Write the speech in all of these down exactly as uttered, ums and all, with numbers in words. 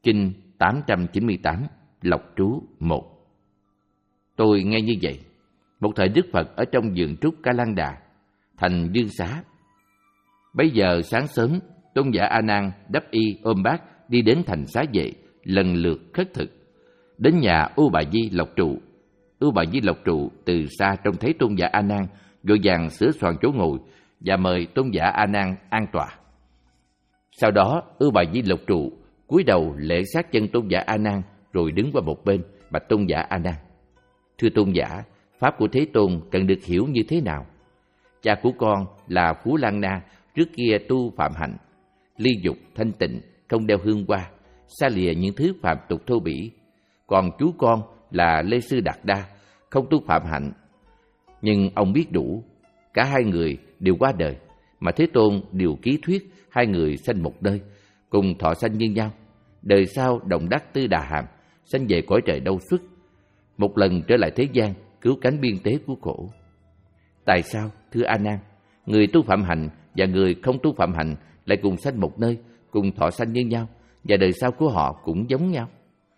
Kinh tám trăm chín mươi tám, Lộc Trú một. Tôi nghe như vậy. Một thời Đức Phật ở trong vườn trúc Ca Lan Đà, thành Dương Xá. Bấy giờ sáng sớm, tôn giả A Nan đắp y ôm bát đi đến thành Xá Vệ, lần lượt khất thực. Đến nhà Ưu Bà Di Lộc Trụ. Ưu Bà Di Lộc Trụ từ xa trông thấy tôn giả A Nan, vội vàng sửa soạn chỗ ngồi và mời tôn giả A Nan an tọa. Sau đó, Ưu Bà Di Lộc Trụ cúi đầu lễ sát chân tôn giả A Nan, rồi đứng qua một bên bạch tôn giả A Nan: Thưa tôn giả, pháp của Thế Tôn cần được hiểu như thế nào? Cha của con là Phú Lan Na, trước kia tu phạm hạnh, ly dục thanh tịnh, không đeo hương hoa, xa lìa những thứ phạm tục thô bỉ. Còn chú con là Lê Sư Đạt Đa, không tu phạm hạnh, nhưng ông biết đủ. Cả hai người đều qua đời, mà Thế Tôn điều ký thuyết hai người sanh một nơi, cùng thọ sanh như nhau. Đời sau đồng đắc Tư Đà Hàm, sanh về cõi trời Đâu Xuất, một lần trở lại thế gian, cứu cánh biên tế của khổ. Tại sao, thưa A Nan, người tu phạm hạnh và người không tu phạm hạnh lại cùng sanh một nơi, cùng thọ sanh như nhau, và đời sau của họ cũng giống nhau?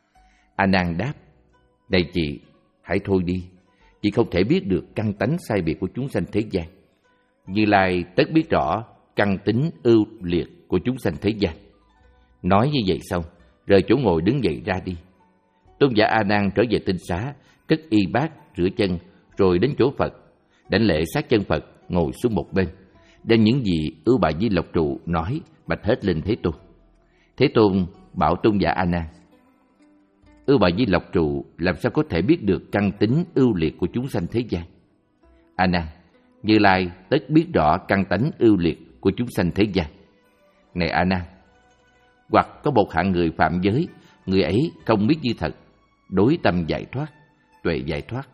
A Nan đáp: Này chị, hãy thôi đi. Chị không thể biết được căn tánh sai biệt của chúng sanh thế gian. Như Lai tất biết rõ căn tính ưu liệt của chúng sanh thế gian. Nói như vậy xong, rời chỗ ngồi đứng dậy ra đi. Tôn giả A Nan trở về tinh xá, cất y bát, rửa chân, rồi đến chỗ Phật, đảnh lễ sát chân Phật, ngồi xuống một bên, đem những gì Ưu Bà Di Lộc Trụ nói bạch hết lên Thế Tôn. Thế Tôn bảo tôn giả A Nan: Ưu Bà Di Lộc Trụ làm sao có thể biết được căn tính ưu liệt của chúng sanh thế gian? A Nan, Như Lai tất biết rõ căn tánh ưu liệt của chúng sanh thế gian. Này A Nan, hoặc có một hạng người phạm giới, người ấy không biết như thật, đối tâm giải thoát, tuệ giải thoát.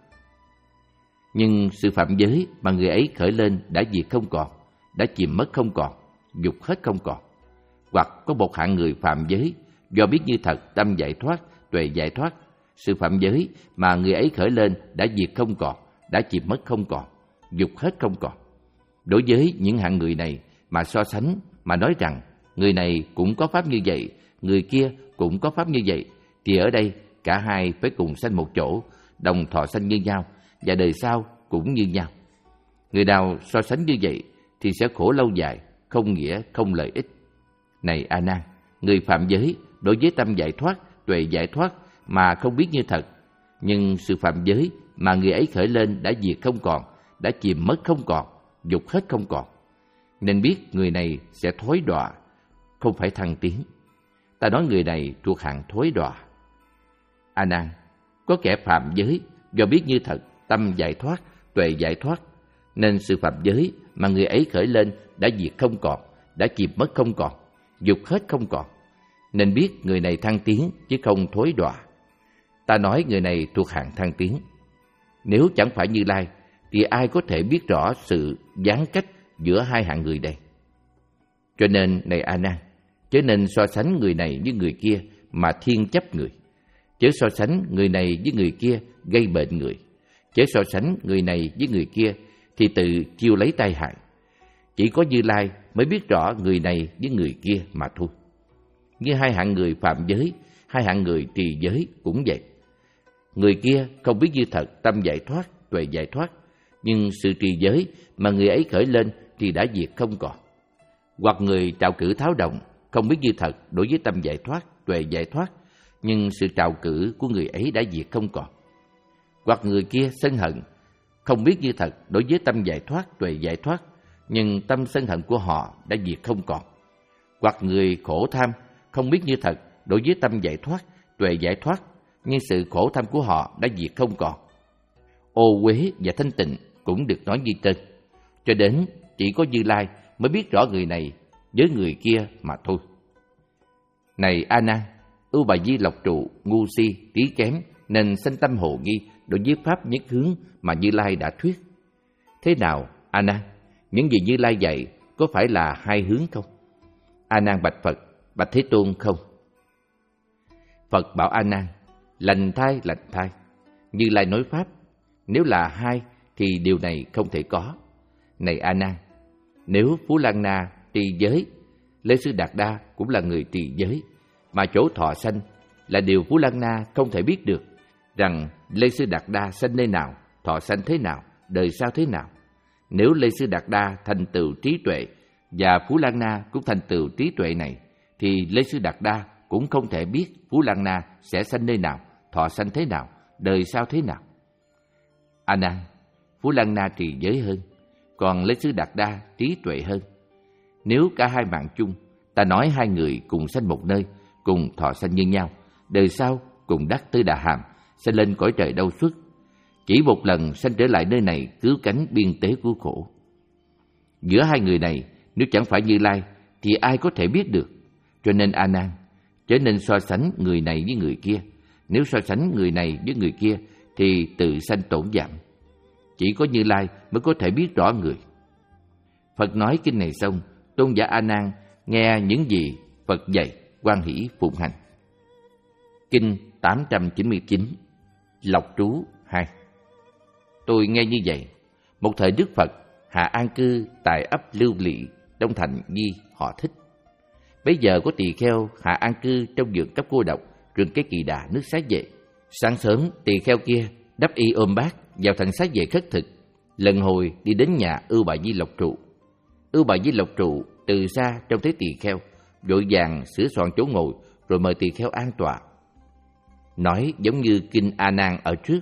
Nhưng sự phạm giới mà người ấy khởi lên đã diệt không còn, đã chìm mất không còn, dục hết không còn. Hoặc có một hạng người phạm giới, do biết như thật, tâm giải thoát, tuệ giải thoát, sự phạm giới mà người ấy khởi lên đã diệt không còn, đã chìm mất không còn, dục hết không còn. Đối với những hạng người này mà so sánh, mà nói rằng người này cũng có pháp như vậy, người kia cũng có pháp như vậy, thì ở đây cả hai phải cùng sanh một chỗ, đồng thọ sanh như nhau, và đời sau cũng như nhau. Người nào so sánh như vậy thì sẽ khổ lâu dài, không nghĩa, không lợi ích. Này A Nan, người phạm giới đối với tâm giải thoát, tuệ giải thoát mà không biết như thật, nhưng sự phạm giới mà người ấy khởi lên đã diệt không còn, đã chìm mất không còn, dục hết không còn, nên biết người này sẽ thối đọa, không phải thăng tiến. Ta nói người này thuộc hạng thối đọa. A Nan, có kẻ phạm giới do biết như thật, tâm giải thoát, tuệ giải thoát, nên sự phạm giới mà người ấy khởi lên đã diệt không còn, đã chìm mất không còn, dục hết không còn, nên biết người này thăng tiến chứ không thối đọa. Ta nói người này thuộc hạng thăng tiến. Nếu chẳng phải Như Lai thì ai có thể biết rõ sự gián cách giữa hai hạng người đây? Cho nên, này A Nan, chớ nên so sánh người này với người kia mà thiên chấp người, chớ so sánh người này với người kia gây bệnh người, chớ so sánh người này với người kia thì tự chiêu lấy tai hại. Chỉ có Như Lai mới biết rõ người này với người kia mà thôi. Như hai hạng người phạm giới, hai hạng người trì giới cũng vậy. Người kia không biết như thật, tâm giải thoát, tuệ giải thoát, nhưng sự trì giới mà người ấy khởi lên thì đã diệt không còn. Hoặc người trạo cử tháo động, không biết như thật đối với tâm giải thoát, tuệ giải thoát, nhưng sự trạo cử của người ấy đã diệt không còn. Hoặc người kia sân hận, không biết như thật đối với tâm giải thoát, tuệ giải thoát, nhưng tâm sân hận của họ đã diệt không còn. Hoặc người khổ tham, không biết như thật đối với tâm giải thoát, tuệ giải thoát, nhưng sự khổ tham của họ đã diệt không còn. Ô uế và thanh tịnh cũng được nói như trên. Cho đến chỉ có Như Lai mới biết rõ người này với người kia mà thôi. Này A Nan, Ưu Bà Di Lộc Trụ ngu si, trí kém, nên sanh tâm hồ nghi đối với pháp nhất hướng mà Như Lai đã thuyết. Thế nào, A Nan, những gì Như Lai dạy có phải là hai hướng không? A Nan bạch Phật: Bạch Thế Tôn, không. Phật bảo A Nan: Lành thai, lành thai. Như Lai nói pháp, nếu là hai thì điều này không thể có. Này A Nan, nếu Phú Lan Na trì giới, Lê Sư Đạt Đa cũng là người trì giới, mà chỗ thọ sanh là điều Phú Lăng Na không thể biết được, rằng Lê Sư Đạt Đa sanh nơi nào, thọ sanh thế nào, đời sau thế nào. Nếu Lê Sư Đạt Đa thành tựu trí tuệ và Phú Lăng Na cũng thành tựu trí tuệ này, thì Lê Sư Đạt Đa cũng không thể biết Phú Lăng Na sẽ sanh nơi nào, thọ sanh thế nào, đời sau thế nào. A Nan, Phú Lăng Na trì giới hơn, còn Lê Sư Đạt Đa trí tuệ hơn. Nếu cả hai mạng chung, ta nói hai người cùng sanh một nơi, cùng thọ sanh như nhau, đời sau cùng đắc Tư Đà Hàm, sẽ lên cõi trời Đâu Xuất. Chỉ một lần sanh trở lại nơi này cứu cánh biên tế cứu khổ. Giữa hai người này, nếu chẳng phải Như Lai, thì ai có thể biết được. Cho nên A Nan, chớ nên so sánh người này với người kia. Nếu so sánh người này với người kia, thì tự sanh tổn giảm. Chỉ có Như Lai mới có thể biết rõ người. Phật nói kinh này xong, tôn giả A Nan nghe những gì Phật dạy, hoan hỷ phụng hành. Kinh tám trăm chín mươi chín, Lộc Trú hai. Tôi nghe như vậy, một thời Đức Phật hạ an cư tại ấp Lưu Lỵ, trong thành Di họ Thích. Bây giờ có tỳ kheo hạ an cư trong vườn cấp cô độc, rừng cái Kỳ Đà, nước Xá Vệ. Sáng sớm, tỳ kheo kia đắp y ôm bát vào thành Xá Vệ khất thực, lần hồi đi đến nhà Ưu Bà Di Lộc Trụ. Ưu Bà Di Lộc Trụ từ xa trông thấy tỳ kheo, vội vàng sửa soạn chỗ ngồi rồi mời tỳ kheo an tọa. Nói giống như kinh A Nan ở trước.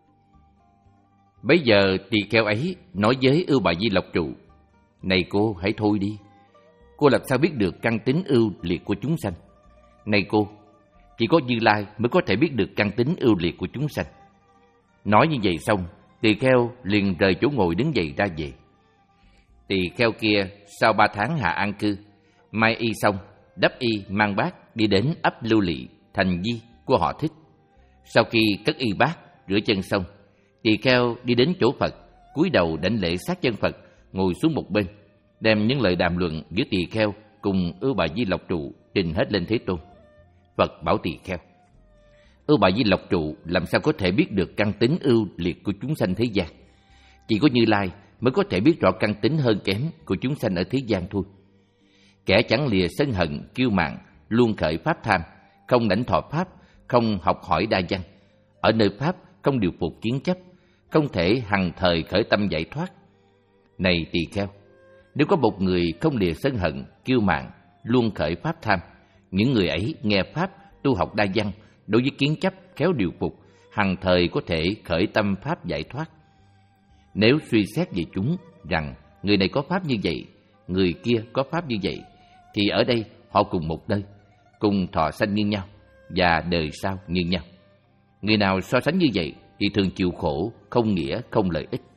Bấy giờ tỳ kheo ấy nói với Ưu Bà Di Lộc Trụ: Này cô, hãy thôi đi. Cô làm sao biết được căn tính ưu liệt của chúng sanh? Này cô, chỉ có Như Lai mới có thể biết được căn tính ưu liệt của chúng sanh. Nói như vậy xong, tỳ kheo liền rời chỗ ngồi đứng dậy ra về. Tỳ kheo kia sau ba tháng hạ an cư, mai y xong, đắp y mang bát đi đến ấp Lưu Lỵ, thành Di của họ Thích. Sau khi cất y bát, rửa chân xong, tỳ kheo đi đến chỗ Phật, cúi đầu đảnh lễ sát chân Phật, ngồi xuống một bên, đem những lời đàm luận giữa tỳ kheo cùng Ưu Bà Di Lộc Trụ trình hết lên Thế Tôn. Phật bảo tỳ kheo: Ưu Bà Di Lộc Trụ làm sao có thể biết được căn tính ưu liệt của chúng sanh thế gian? Chỉ có Như Lai mới có thể biết rõ căn tính hơn kém của chúng sanh ở thế gian thôi. Kẻ chẳng lìa sân hận, kiêu mạn, luôn khởi pháp tham, không lãnh thọ pháp, không học hỏi đa văn, ở nơi pháp không điều phục kiến chấp, không thể hằng thời khởi tâm giải thoát. Này tỳ kheo, nếu có một người không lìa sân hận, kiêu mạn, luôn khởi pháp tham, những người ấy nghe pháp, tu học đa văn, đối với kiến chấp khéo điều phục, hằng thời có thể khởi tâm pháp giải thoát. Nếu suy xét về chúng rằng người này có pháp như vậy, người kia có pháp như vậy, thì ở đây họ cùng một nơi, cùng thọ sanh như nhau và đời sau như nhau. Người nào so sánh như vậy thì thường chịu khổ, không nghĩa, không lợi ích.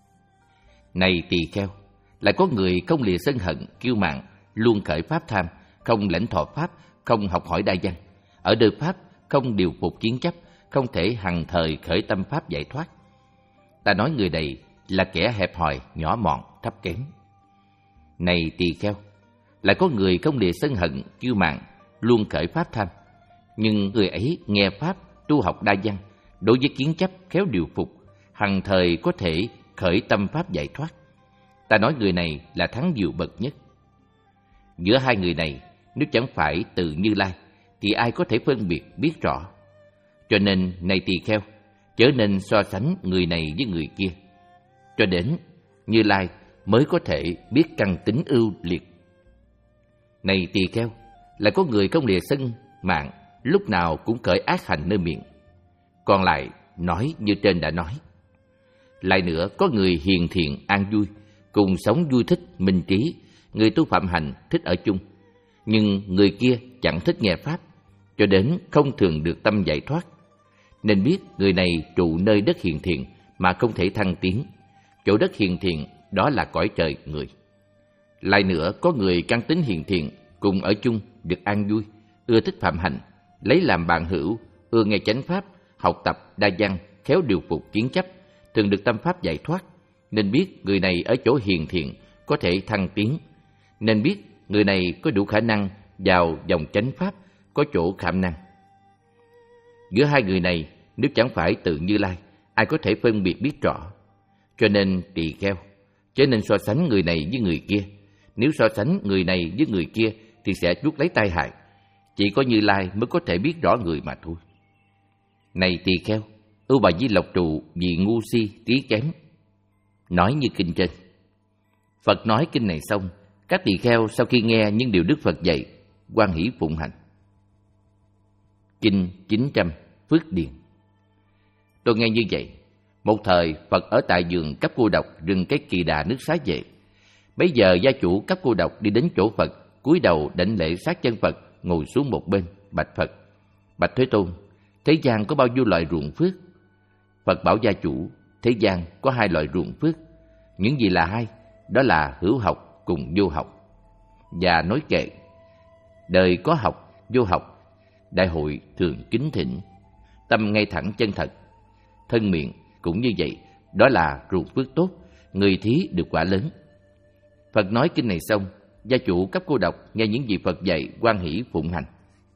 Này tỳ kheo, lại có người không lìa sân hận, kiêu mạn, luôn khởi pháp tham, không lãnh thọ pháp, không học hỏi đa văn, ở đời pháp không điều phục kiến chấp, không thể hằng thời khởi tâm pháp giải thoát. Ta nói người này là kẻ hẹp hòi, nhỏ mọn, thấp kém. Này tỳ kheo, lại có người không lìa sân hận, kiêu mạn, luôn khởi pháp tham, nhưng người ấy nghe pháp, tu học đa văn, đối với kiến chấp khéo điều phục, hằng thời có thể khởi tâm pháp giải thoát. Ta nói người này là thắng diệu bậc nhất. Giữa hai người này, nếu chẳng phải từ Như Lai, thì ai có thể phân biệt biết rõ? Cho nên, này tỳ kheo, chớ nên so sánh người này với người kia. Cho đến Như Lai mới có thể biết căn tính ưu liệt. Này tỳ kheo, lại có người không lìa sân mạng, lúc nào cũng khởi ác hành nơi miệng. Còn lại nói như trên đã nói. Lại nữa, có người hiền thiện, an vui, cùng sống vui thích, minh trí, người tu phạm hành thích ở chung. Nhưng người kia chẳng thích nghe pháp, cho đến không thường được tâm giải thoát. Nên biết người này trụ nơi đất hiền thiện mà không thể thăng tiến. Chỗ đất hiền thiện đó là cõi trời người. Lại nữa, có người căn tính hiền thiện, cùng ở chung được an vui, ưa thích phạm hành, lấy làm bạn hữu, ưa nghe chánh pháp, học tập đa văn, khéo điều phục kiến chấp, thường được tâm pháp giải thoát. Nên biết người này ở chỗ hiền thiện có thể thăng tiến. Nên biết người này có đủ khả năng vào dòng chánh pháp, có chỗ kham năng. Giữa hai người này, nếu chẳng phải tự Như Lai, ai có thể phân biệt biết rõ? Cho nên tỳ kheo, chớ nên so sánh người này với người kia. Nếu so sánh người này với người kia thì sẽ chuốc lấy tai hại. chỉ có Như Lai mới có thể biết rõ người mà thôi. Này tỳ kheo, Ưu Bà Di Lộc Trụ vì ngu si, trí kém, nói như kinh trên. Phật nói kinh này xong, các tỳ kheo sau khi nghe những điều Đức Phật dạy, hoan hỷ phụng hành. Kinh chín trăm Phước Điền. Tôi nghe như vậy, một thời Phật ở tại vườn Cấp Cô Độc, rừng Cái Kỳ Đà, nước Xá Vệ. Bấy giờ gia chủ Cấp Cô Độc đi đến chỗ Phật, cúi đầu đảnh lễ sát chân Phật, ngồi xuống một bên, bạch Phật: Bạch Thế Tôn, thế gian có bao nhiêu loại ruộng phước? Phật bảo gia chủ: Thế gian có hai loại ruộng phước. Những gì là hai? Đó là hữu học cùng vô học. Và nói kệ: đời có học, vô học, đại hội thường kính thỉnh, tâm ngay thẳng chân thật, thân miệng cũng như vậy, đó là ruộng phước tốt, người thí được quả lớn. Phật nói kinh này xong, gia chủ Cấp Cô Độc nghe những gì Phật dạy, hoan hỷ phụng hành.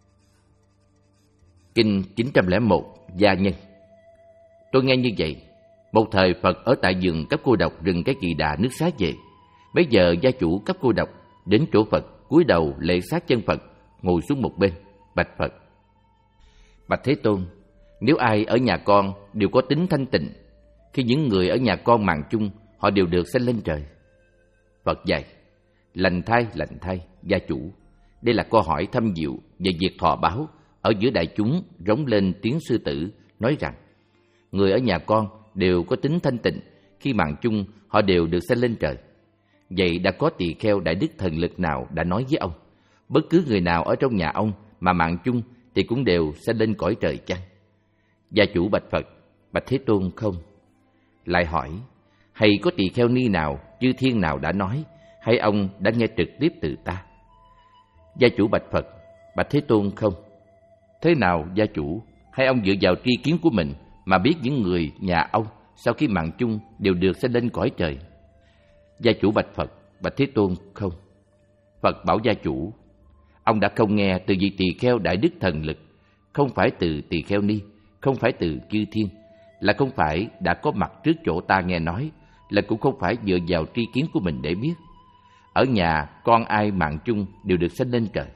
Kinh chín trăm lẻ một Gia Nhân. Tôi nghe như vậy, một thời Phật ở tại vườn Cấp Cô Độc, rừng Cái Kỳ Đà, nước Xá Vệ. Bấy giờ gia chủ Cấp Cô Độc đến chỗ Phật, cúi đầu lễ sát chân Phật, ngồi xuống một bên, bạch Phật: Bạch Thế Tôn, nếu ai ở nhà con đều có tính thanh tịnh, khi những người ở nhà con mạng chung, họ đều được sanh lên trời. Phật dạy: Lành thay, lành thay, gia chủ. Đây là câu hỏi thâm diệu về việc thọ báo. Ở giữa đại chúng rống lên tiếng sư tử, nói rằng người ở nhà con đều có tính thanh tịnh, khi mạng chung họ đều được sanh lên trời. Vậy đã có tỳ kheo đại đức thần lực nào đã nói với ông, bất cứ người nào ở trong nhà ông mà mạng chung thì cũng đều sanh lên cõi trời chăng? Gia chủ bạch Phật: Bạch Thế Tôn, không. Lại hỏi: hay có tỳ kheo ni nào, chư thiên nào đã nói, hay ông đã nghe trực tiếp từ ta? Gia chủ bạch Phật: Bạch Thế Tôn, không. Thế nào gia chủ? Hay ông dựa vào tri kiến của mình mà biết những người nhà ông sau khi mạng chung đều được sanh lên cõi trời? Gia chủ bạch Phật: Bạch Thế Tôn, không. Phật bảo gia chủ: ông đã không nghe từ vị tỳ kheo đại đức thần lực, không phải từ tỳ kheo ni, không phải từ chư thiên, là không phải đã có mặt trước chỗ ta nghe nói, là cũng không phải dựa vào tri kiến của mình để biết. Ở nhà con ai mạng chung đều được sanh lên trời.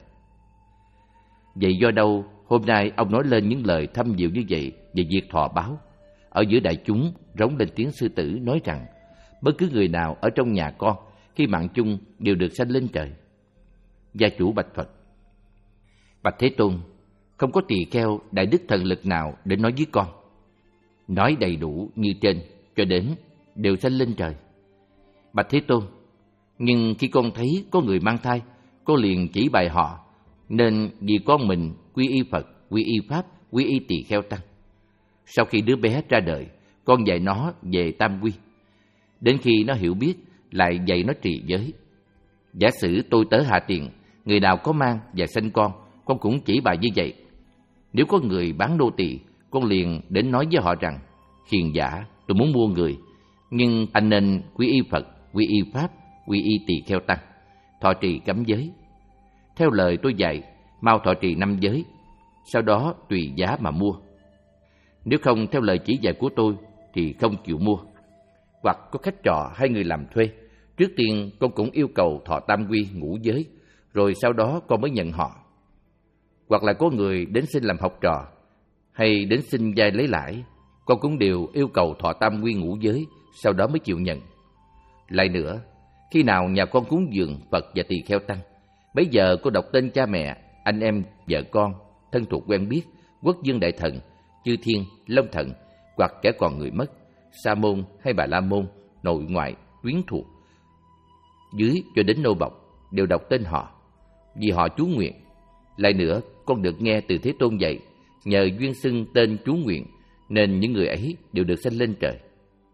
Vậy do đâu hôm nay ông nói lên những lời thâm diệu như vậy về việc thọ báo? Ở giữa đại chúng rống lên tiếng sư tử, nói rằng bất cứ người nào ở trong nhà con khi mạng chung đều được sanh lên trời. Gia chủ bạch Phật: Bạch Thế Tôn, không có tỳ kheo đại đức thần lực nào để nói với con. Nói đầy đủ như trên cho đến đều sanh lên trời. Bạch Thế Tôn, nhưng khi con thấy có người mang thai, con liền chỉ bài họ, nên vì con mình quy y Phật, quy y Pháp, quy y tỳ kheo tăng. Sau khi đứa bé ra đời, con dạy nó về tam quy. Đến khi nó hiểu biết, lại dạy nó trì giới. Giả sử tôi tớ hạ tiền, người nào có mang và sanh con, con cũng chỉ bài như vậy. Nếu có người bán nô tỳ, con liền đến nói với họ rằng: hiền giả, tôi muốn mua người, nhưng anh nên quy y Phật, quy y Pháp, quy y tỳ kheo tăng, thọ trì cấm giới. Theo lời tôi dạy, mau thọ trì năm giới, sau đó tùy giá mà mua. Nếu không theo lời chỉ dạy của tôi thì không chịu mua. Hoặc có khách trọ hay người làm thuê, trước tiên con cũng yêu cầu thọ tam quy ngũ giới, rồi sau đó con mới nhận họ. Hoặc là có người đến xin làm học trò, hay đến xin vay lấy lãi, con cũng đều yêu cầu thọ tam quy ngũ giới, sau đó mới chịu nhận. Lại nữa, khi nào nhà con cúng dường Phật và tỳ kheo tăng, bấy giờ cô đọc tên cha mẹ, anh em, vợ con, thân thuộc quen biết, quốc dương đại thần, chư thiên, long thần, hoặc kẻ còn người mất, sa môn hay bà la môn, nội ngoại, quyến thuộc, dưới cho đến nô bộc, đều đọc tên họ, vì họ chú nguyện. Lại nữa, con được nghe từ Thế Tôn dạy, nhờ duyên xưng tên chú nguyện, nên những người ấy đều được sanh lên trời.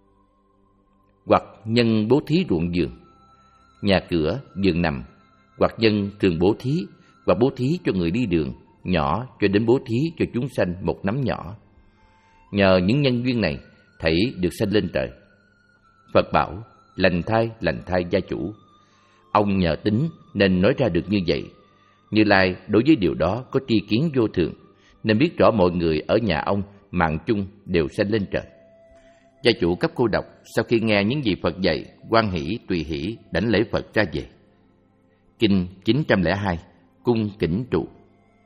Hoặc nhân bố thí ruộng vườn, nhà cửa, giường nằm, hoặc nhân trường bố thí, hoặc bố thí cho người đi đường, nhỏ cho đến bố thí cho chúng sanh một nắm nhỏ. Nhờ những nhân duyên này, thảy được sanh lên trời. Phật bảo: lành thay, lành thay gia chủ. Ông nhờ tính nên nói ra được như vậy. Như Lai đối với điều đó có tri kiến vô thượng, nên biết rõ mọi người ở nhà ông mạng chung đều sanh lên trời. Gia chủ Cấp Cô Độc sau khi nghe những gì Phật dạy, hoan hỷ tùy hỷ đảnh lễ Phật ra về. Kinh chín trăm lẻ hai Cung Kỉnh Trụ.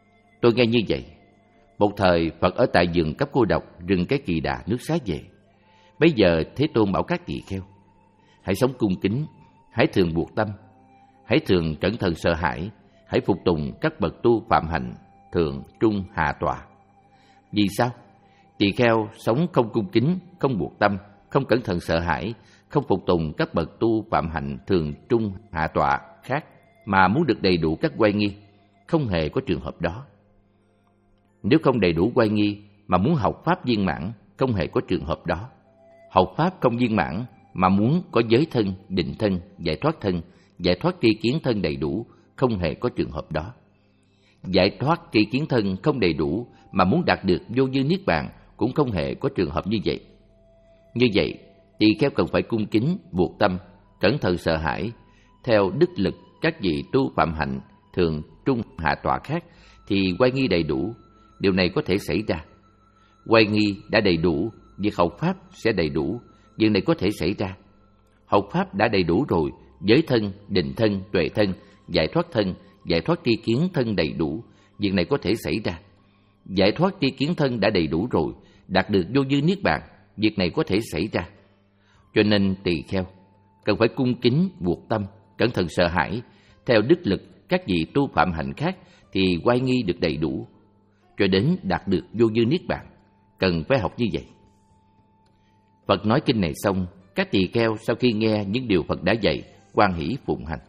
Tôi nghe như vậy. Một thời Phật ở tại vườn cấp cô độc, rừng cái Kỳ Đà, nước Xá Vệ. Bây giờ Thế Tôn bảo các tỳ kheo: hãy sống cung kính, hãy thường buộc tâm, hãy thường cẩn thận sợ hãi, hãy phục tùng các bậc tu phạm hạnh thượng trung hạ tọa. Vì sao? Tỳ kheo sống không cung kính, không buộc tâm, không cẩn thận sợ hãi, không phục tùng các bậc tu phạm hạnh thường trung hạ tọa khác mà muốn được đầy đủ các oai nghi, không hề có trường hợp đó. Nếu không đầy đủ oai nghi mà muốn học pháp viên mãn, không hề có trường hợp đó. Học pháp không viên mãn mà muốn có giới thân, định thân, giải thoát thân, giải thoát tri kiến thân đầy đủ, không hề có trường hợp đó. Giải thoát tri kiến thân không đầy đủ mà muốn đạt được vô vi niết bàn cũng không hề có trường hợp như vậy. Như vậy, tỳ kheo cần phải cung kính, buộc tâm, cẩn thận sợ hãi, theo đức lực các vị tu phạm hạnh thường trung hạ tọa khác thì oai nghi đầy đủ. Điều này có thể xảy ra. Oai nghi đã đầy đủ, việc học pháp sẽ đầy đủ. Việc này có thể xảy ra. Học pháp đã đầy đủ rồi, giới thân, định thân, tuệ thân, giải thoát thân, giải thoát tri kiến thân đầy đủ. Việc này có thể xảy ra. Giải thoát tri kiến thân đã đầy đủ rồi, đạt được vô vi niết bàn. Việc này có thể xảy ra. Cho nên tỳ kheo cần phải cung kính, buộc tâm, cẩn thận sợ hãi, theo đức lực các vị tu phạm hạnh khác thì oai nghi được đầy đủ, cho đến đạt được vô vi niết bàn. Cần phải học như vậy. Phật nói kinh này xong, các tỳ kheo sau khi nghe những điều Phật đã dạy, hoan hỷ phụng hành.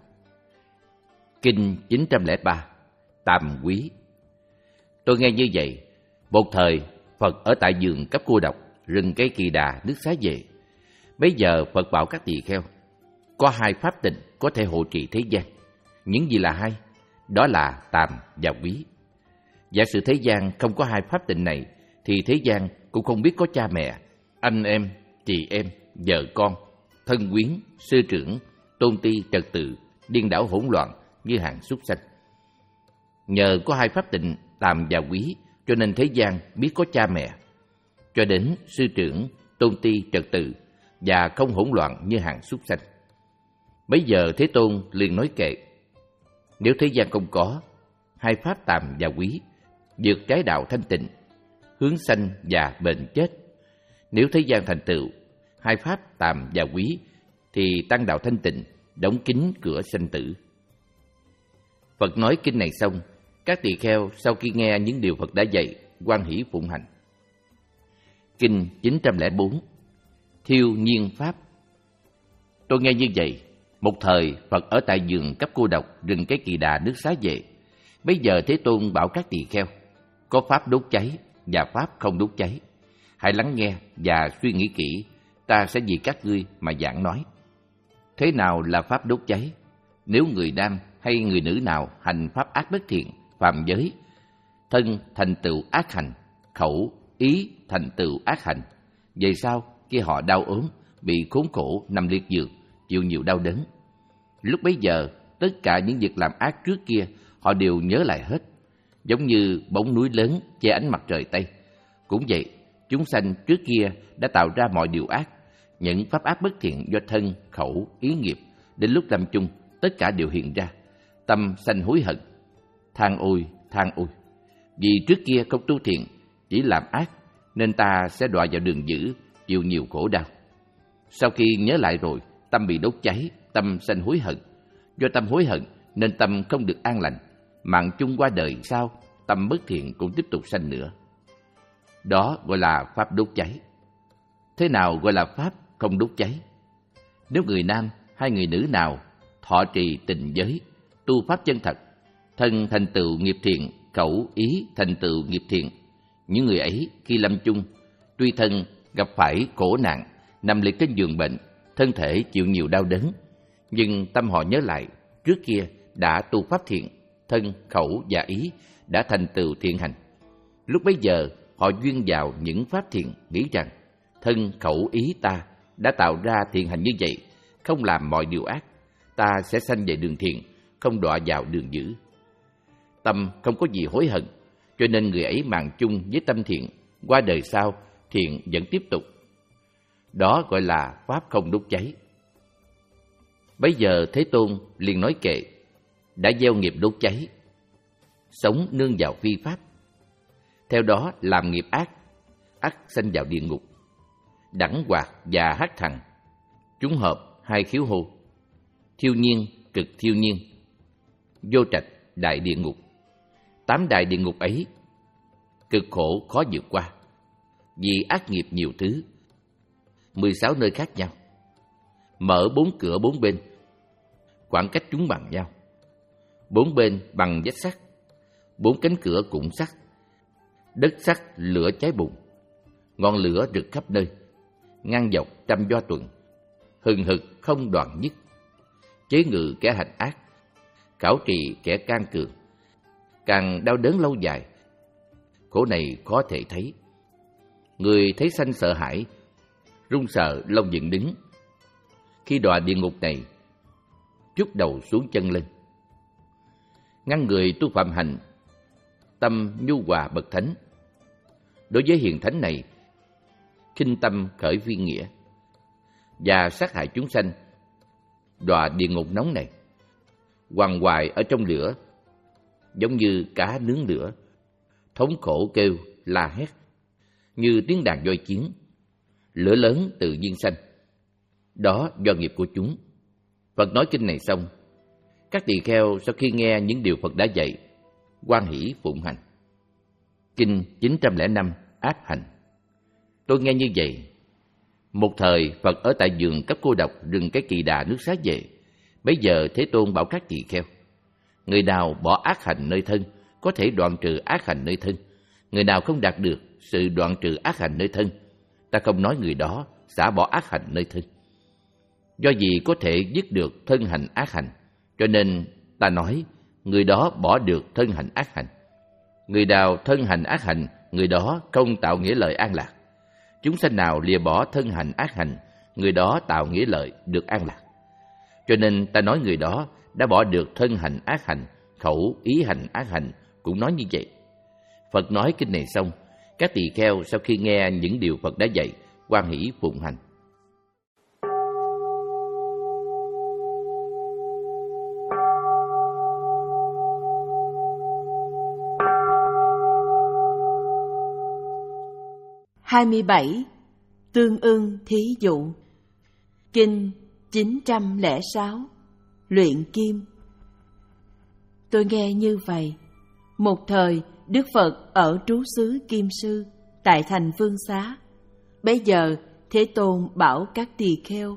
Kinh chín trăm lẻ ba, Tam Quý. Tôi nghe như vậy. Một thời Phật ở tại vườn cấp cô độc, rừng cây Kỳ Đà, nước Xá Vệ. Bây giờ Phật bảo các tỳ kheo: có hai pháp tịnh có thể hộ trì thế gian. Những gì là hai? Đó là tàm và quý. Giả sử thế gian không có hai pháp tịnh này thì thế gian cũng không biết có cha mẹ, anh em, chị em, vợ con, thân quyến, sư trưởng, tôn ti, trật tự, điên đảo hỗn loạn như hàng súc sanh. Nhờ có hai pháp tịnh tàm và quý cho nên thế gian biết có cha mẹ, cho đến sư trưởng, tôn ti, trật tự và không hỗn loạn như hàng súc sanh. Bây giờ Thế Tôn liền nói kệ: nếu thế gian không có hai pháp tàm và quý, vượt trái đạo thanh tịnh, hướng sanh và bền chết. Nếu thế gian thành tựu hai pháp tàm và quý thì tăng đạo thanh tịnh, đóng kín cửa sanh tử. Phật nói kinh này xong, các tỳ kheo sau khi nghe những điều Phật đã dạy, hoan hỷ phụng hành. Kinh chín trăm lẻ bốn, Thiêu Nhiên Pháp. Tôi nghe như vậy. Một thời Phật ở tại vườn cấp cô độc, rừng cái Kỳ Đà, nước Xá Vệ. Bây giờ Thế Tôn bảo các tỳ kheo: có pháp đốt cháy và pháp không đốt cháy. Hãy lắng nghe và suy nghĩ kỹ, ta sẽ vì các ngươi mà giảng nói. Thế nào là pháp đốt cháy? Nếu người nam hay người nữ nào hành pháp ác bất thiện, phạm giới, thân thành tựu ác hành, khẩu, ý thành tựu ác hành, về sau khi họ đau ốm, bị khốn khổ nằm liệt giường, chịu nhiều đau đớn, lúc bấy giờ tất cả những việc làm ác trước kia họ đều nhớ lại hết, giống như bóng núi lớn che ánh mặt trời Tây. Cũng vậy, chúng sanh trước kia đã tạo ra mọi điều ác, những pháp ác bất thiện do thân, khẩu, ý nghiệp, đến lúc lâm chung tất cả đều hiện ra, tâm sanh hối hận, than ôi, than ôi. Vì trước kia không tu thiện, chỉ làm ác, nên ta sẽ đọa vào đường dữ, chịu nhiều khổ đau. Sau khi nhớ lại rồi, tâm bị đốt cháy, tâm sanh hối hận. Do tâm hối hận nên tâm không được an lành, mạng chung qua đời sau, tâm bất thiện cũng tiếp tục sanh nữa. Đó gọi là pháp đốt cháy. Thế nào gọi là pháp không đốt cháy? Nếu người nam hay người nữ nào thọ trì tịnh giới, tu pháp chân thật, thân thành tựu nghiệp thiện, khẩu ý thành tựu nghiệp thiện, những người ấy khi lâm chung, tuy thân gặp phải khổ nạn, nằm liệt trên giường bệnh, thân thể chịu nhiều đau đớn, nhưng tâm họ nhớ lại trước kia đã tu pháp thiện, thân, khẩu và ý đã thành tựu thiện hành. Lúc bấy giờ họ duyên vào những pháp thiện, nghĩ rằng thân, khẩu, ý ta đã tạo ra thiện hành như vậy, không làm mọi điều ác, ta sẽ sanh về đường thiện, không đọa vào đường dữ. Tâm không có gì hối hận, cho nên người ấy màng chung với tâm thiện, qua đời sau thiện vẫn tiếp tục. Đó gọi là pháp không đốt cháy. Bấy giờ Thế Tôn liền nói kệ: đã gieo nghiệp đốt cháy, sống nương vào phi pháp, theo đó làm nghiệp ác, ắt sanh vào địa ngục. Đẳng hoạt và hắc thằng, chúng hợp hai khiếu hô. Thiêu nhiên, cực thiêu nhiên, vô trạch, đại địa ngục. Tám đại địa ngục ấy, cực khổ khó vượt qua, vì ác nghiệp nhiều thứ. Mười sáu nơi khác nhau, mở bốn cửa bốn bên, khoảng cách chúng bằng nhau. Bốn bên bằng vách sắt, bốn cánh cửa cũng sắt. Đất sắt lửa cháy bùng, ngọn lửa rực khắp nơi, ngang dọc trăm do tuần, hừng hực không đoạn dứt. Chế ngự kẻ hành ác, khảo trị kẻ can cường, càng đau đớn lâu dài. Khổ này khó thể thấy. Người thấy sanh sợ hãi, run sợ lông dựng đứng. Khi đọa địa ngục này, trút đầu xuống chân lên. Ngăn người tu phạm hành, tâm nhu hòa bậc thánh. Đối với hiền thánh này, khinh tâm khởi phi nghĩa và sát hại chúng sanh, đọa địa ngục nóng này, quằn quại ở trong lửa, giống như cá nướng lửa, thống khổ kêu la hét như tiếng đàn voi chiến. Lửa lớn tự nhiên sanh, đó do nghiệp của chúng. Phật nói kinh này xong, các tỳ kheo sau khi nghe những điều Phật đã dạy, hoan hỷ phụng hành. Kinh chín trăm lẻ năm áp hành. Tôi nghe như vậy. Một thời Phật ở tại vườn cấp cô độc rừng cái Kỳ Đà nước Xá về. Bấy giờ Thế Tôn bảo các tỳ kheo: người nào bỏ ác hành nơi thân có thể đoạn trừ ác hành nơi thân. Người nào không đạt được sự đoạn trừ ác hành nơi thân, ta không nói người đó xả bỏ ác hành nơi thân. Do vì có thể dứt được thân hành ác hành, cho nên ta nói người đó bỏ được thân hành ác hành. Người nào thân hành ác hành, người đó không tạo nghĩa lợi an lạc. Chúng sanh nào lìa bỏ thân hành ác hành, người đó tạo nghĩa lợi được an lạc. Cho nên ta nói người đó đã bỏ được thân hành ác hành, khẩu ý hành ác hành cũng nói như vậy. Phật nói kinh này xong, các tỳ kheo sau khi nghe những điều Phật đã dạy, hoan hỷ phụng hành. hai mươi bảy. Tương ưng thí dụ. Kinh chín trăm lẻ sáu. Luyện kim. Tôi nghe như vậy. Một thời, Đức Phật ở trú xứ Kim Sư, tại thành Phương Xá. Bấy giờ, Thế Tôn bảo các tỳ kheo: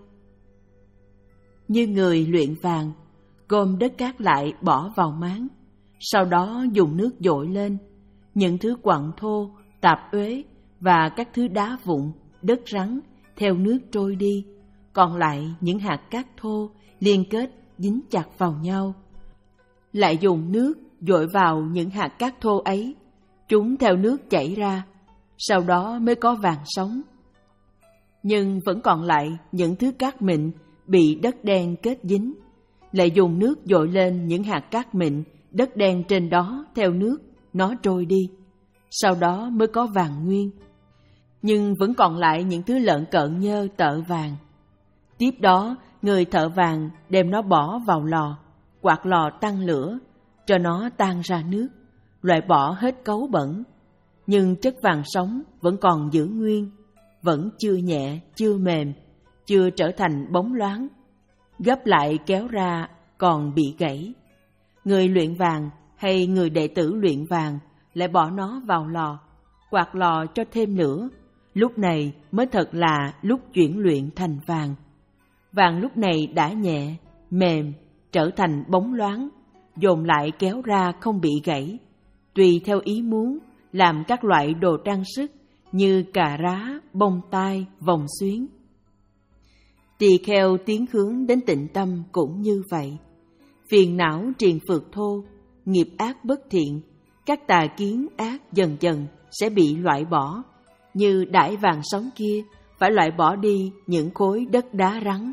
như người luyện vàng, gom đất cát lại bỏ vào máng, sau đó dùng nước dội lên, những thứ quặng thô, tạp uế và các thứ đá vụn, đất rắn theo nước trôi đi, còn lại những hạt cát thô liên kết dính chặt vào nhau. Lại dùng nước dội vào những hạt cát thô ấy, chúng theo nước chảy ra, sau đó mới có vàng sống. Nhưng vẫn còn lại những thứ cát mịn bị đất đen kết dính, lại dùng nước dội lên những hạt cát mịn, đất đen trên đó theo nước nó trôi đi, sau đó mới có vàng nguyên. Nhưng vẫn còn lại những thứ lợn cợn nhơ tợ vàng. Tiếp đó, người thợ vàng đem nó bỏ vào lò, quạt lò tăng lửa, cho nó tan ra nước, loại bỏ hết cấu bẩn. Nhưng chất vàng sống vẫn còn giữ nguyên, vẫn chưa nhẹ, chưa mềm, chưa trở thành bóng loáng. Gấp lại kéo ra còn bị gãy. Người luyện vàng hay người đệ tử luyện vàng lại bỏ nó vào lò, quạt lò cho thêm lửa. Lúc này mới thật là lúc chuyển luyện thành vàng. Vàng lúc này đã nhẹ, mềm, trở thành bóng loáng, dồn lại kéo ra không bị gãy. Tùy theo ý muốn, làm các loại đồ trang sức như cà rá, bông tai, vòng xuyến. Tỳ kheo tiến hướng đến tịnh tâm cũng như vậy. Phiền não triền phược thô, nghiệp ác bất thiện, các tà kiến ác dần dần sẽ bị loại bỏ. Như đãi vàng sống kia, phải loại bỏ đi những khối đất đá rắn.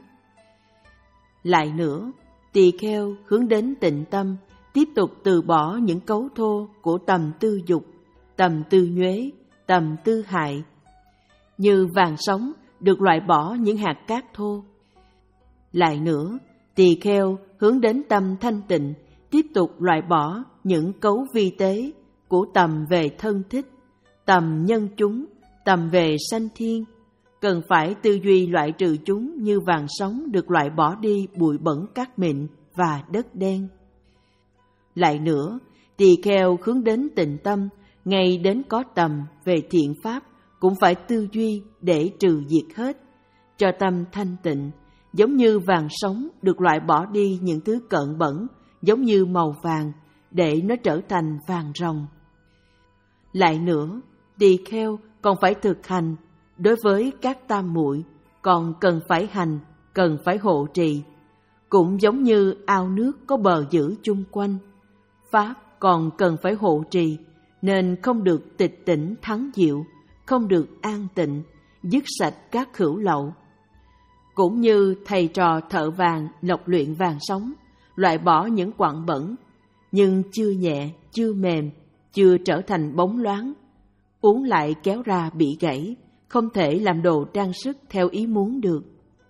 Lại nữa, tỳ kheo hướng đến tịnh tâm, tiếp tục từ bỏ những cấu thô của tầm tư dục, tầm tư nhuế, tầm tư hại. Như vàng sống được loại bỏ những hạt cát thô. Lại nữa, tỳ kheo hướng đến tâm thanh tịnh, tiếp tục loại bỏ những cấu vi tế của tầm về thân thích, tầm nhân chúng, tầm về sanh thiên, cần phải tư duy loại trừ chúng như vàng sống được loại bỏ đi bụi bẩn cát mịn và đất đen. Lại nữa, tỳ kheo hướng đến tịnh tâm, ngay đến có tầm về thiện pháp, cũng phải tư duy để trừ diệt hết, cho tâm thanh tịnh, giống như vàng sống được loại bỏ đi những thứ cợn bẩn, giống như màu vàng, để nó trở thành vàng ròng. Lại nữa, tỳ kheo còn phải thực hành, đối với các tam muội còn cần phải hành, cần phải hộ trì, cũng giống như ao nước có bờ giữ chung quanh. Pháp còn cần phải hộ trì, nên không được tịch tỉnh thắng diệu, không được an tịnh, dứt sạch các hữu lậu. Cũng như thầy trò thợ vàng lọc luyện vàng sống, loại bỏ những quặng bẩn, nhưng chưa nhẹ, chưa mềm, chưa trở thành bóng loáng, uốn lại kéo ra bị gãy, không thể làm đồ trang sức theo ý muốn được.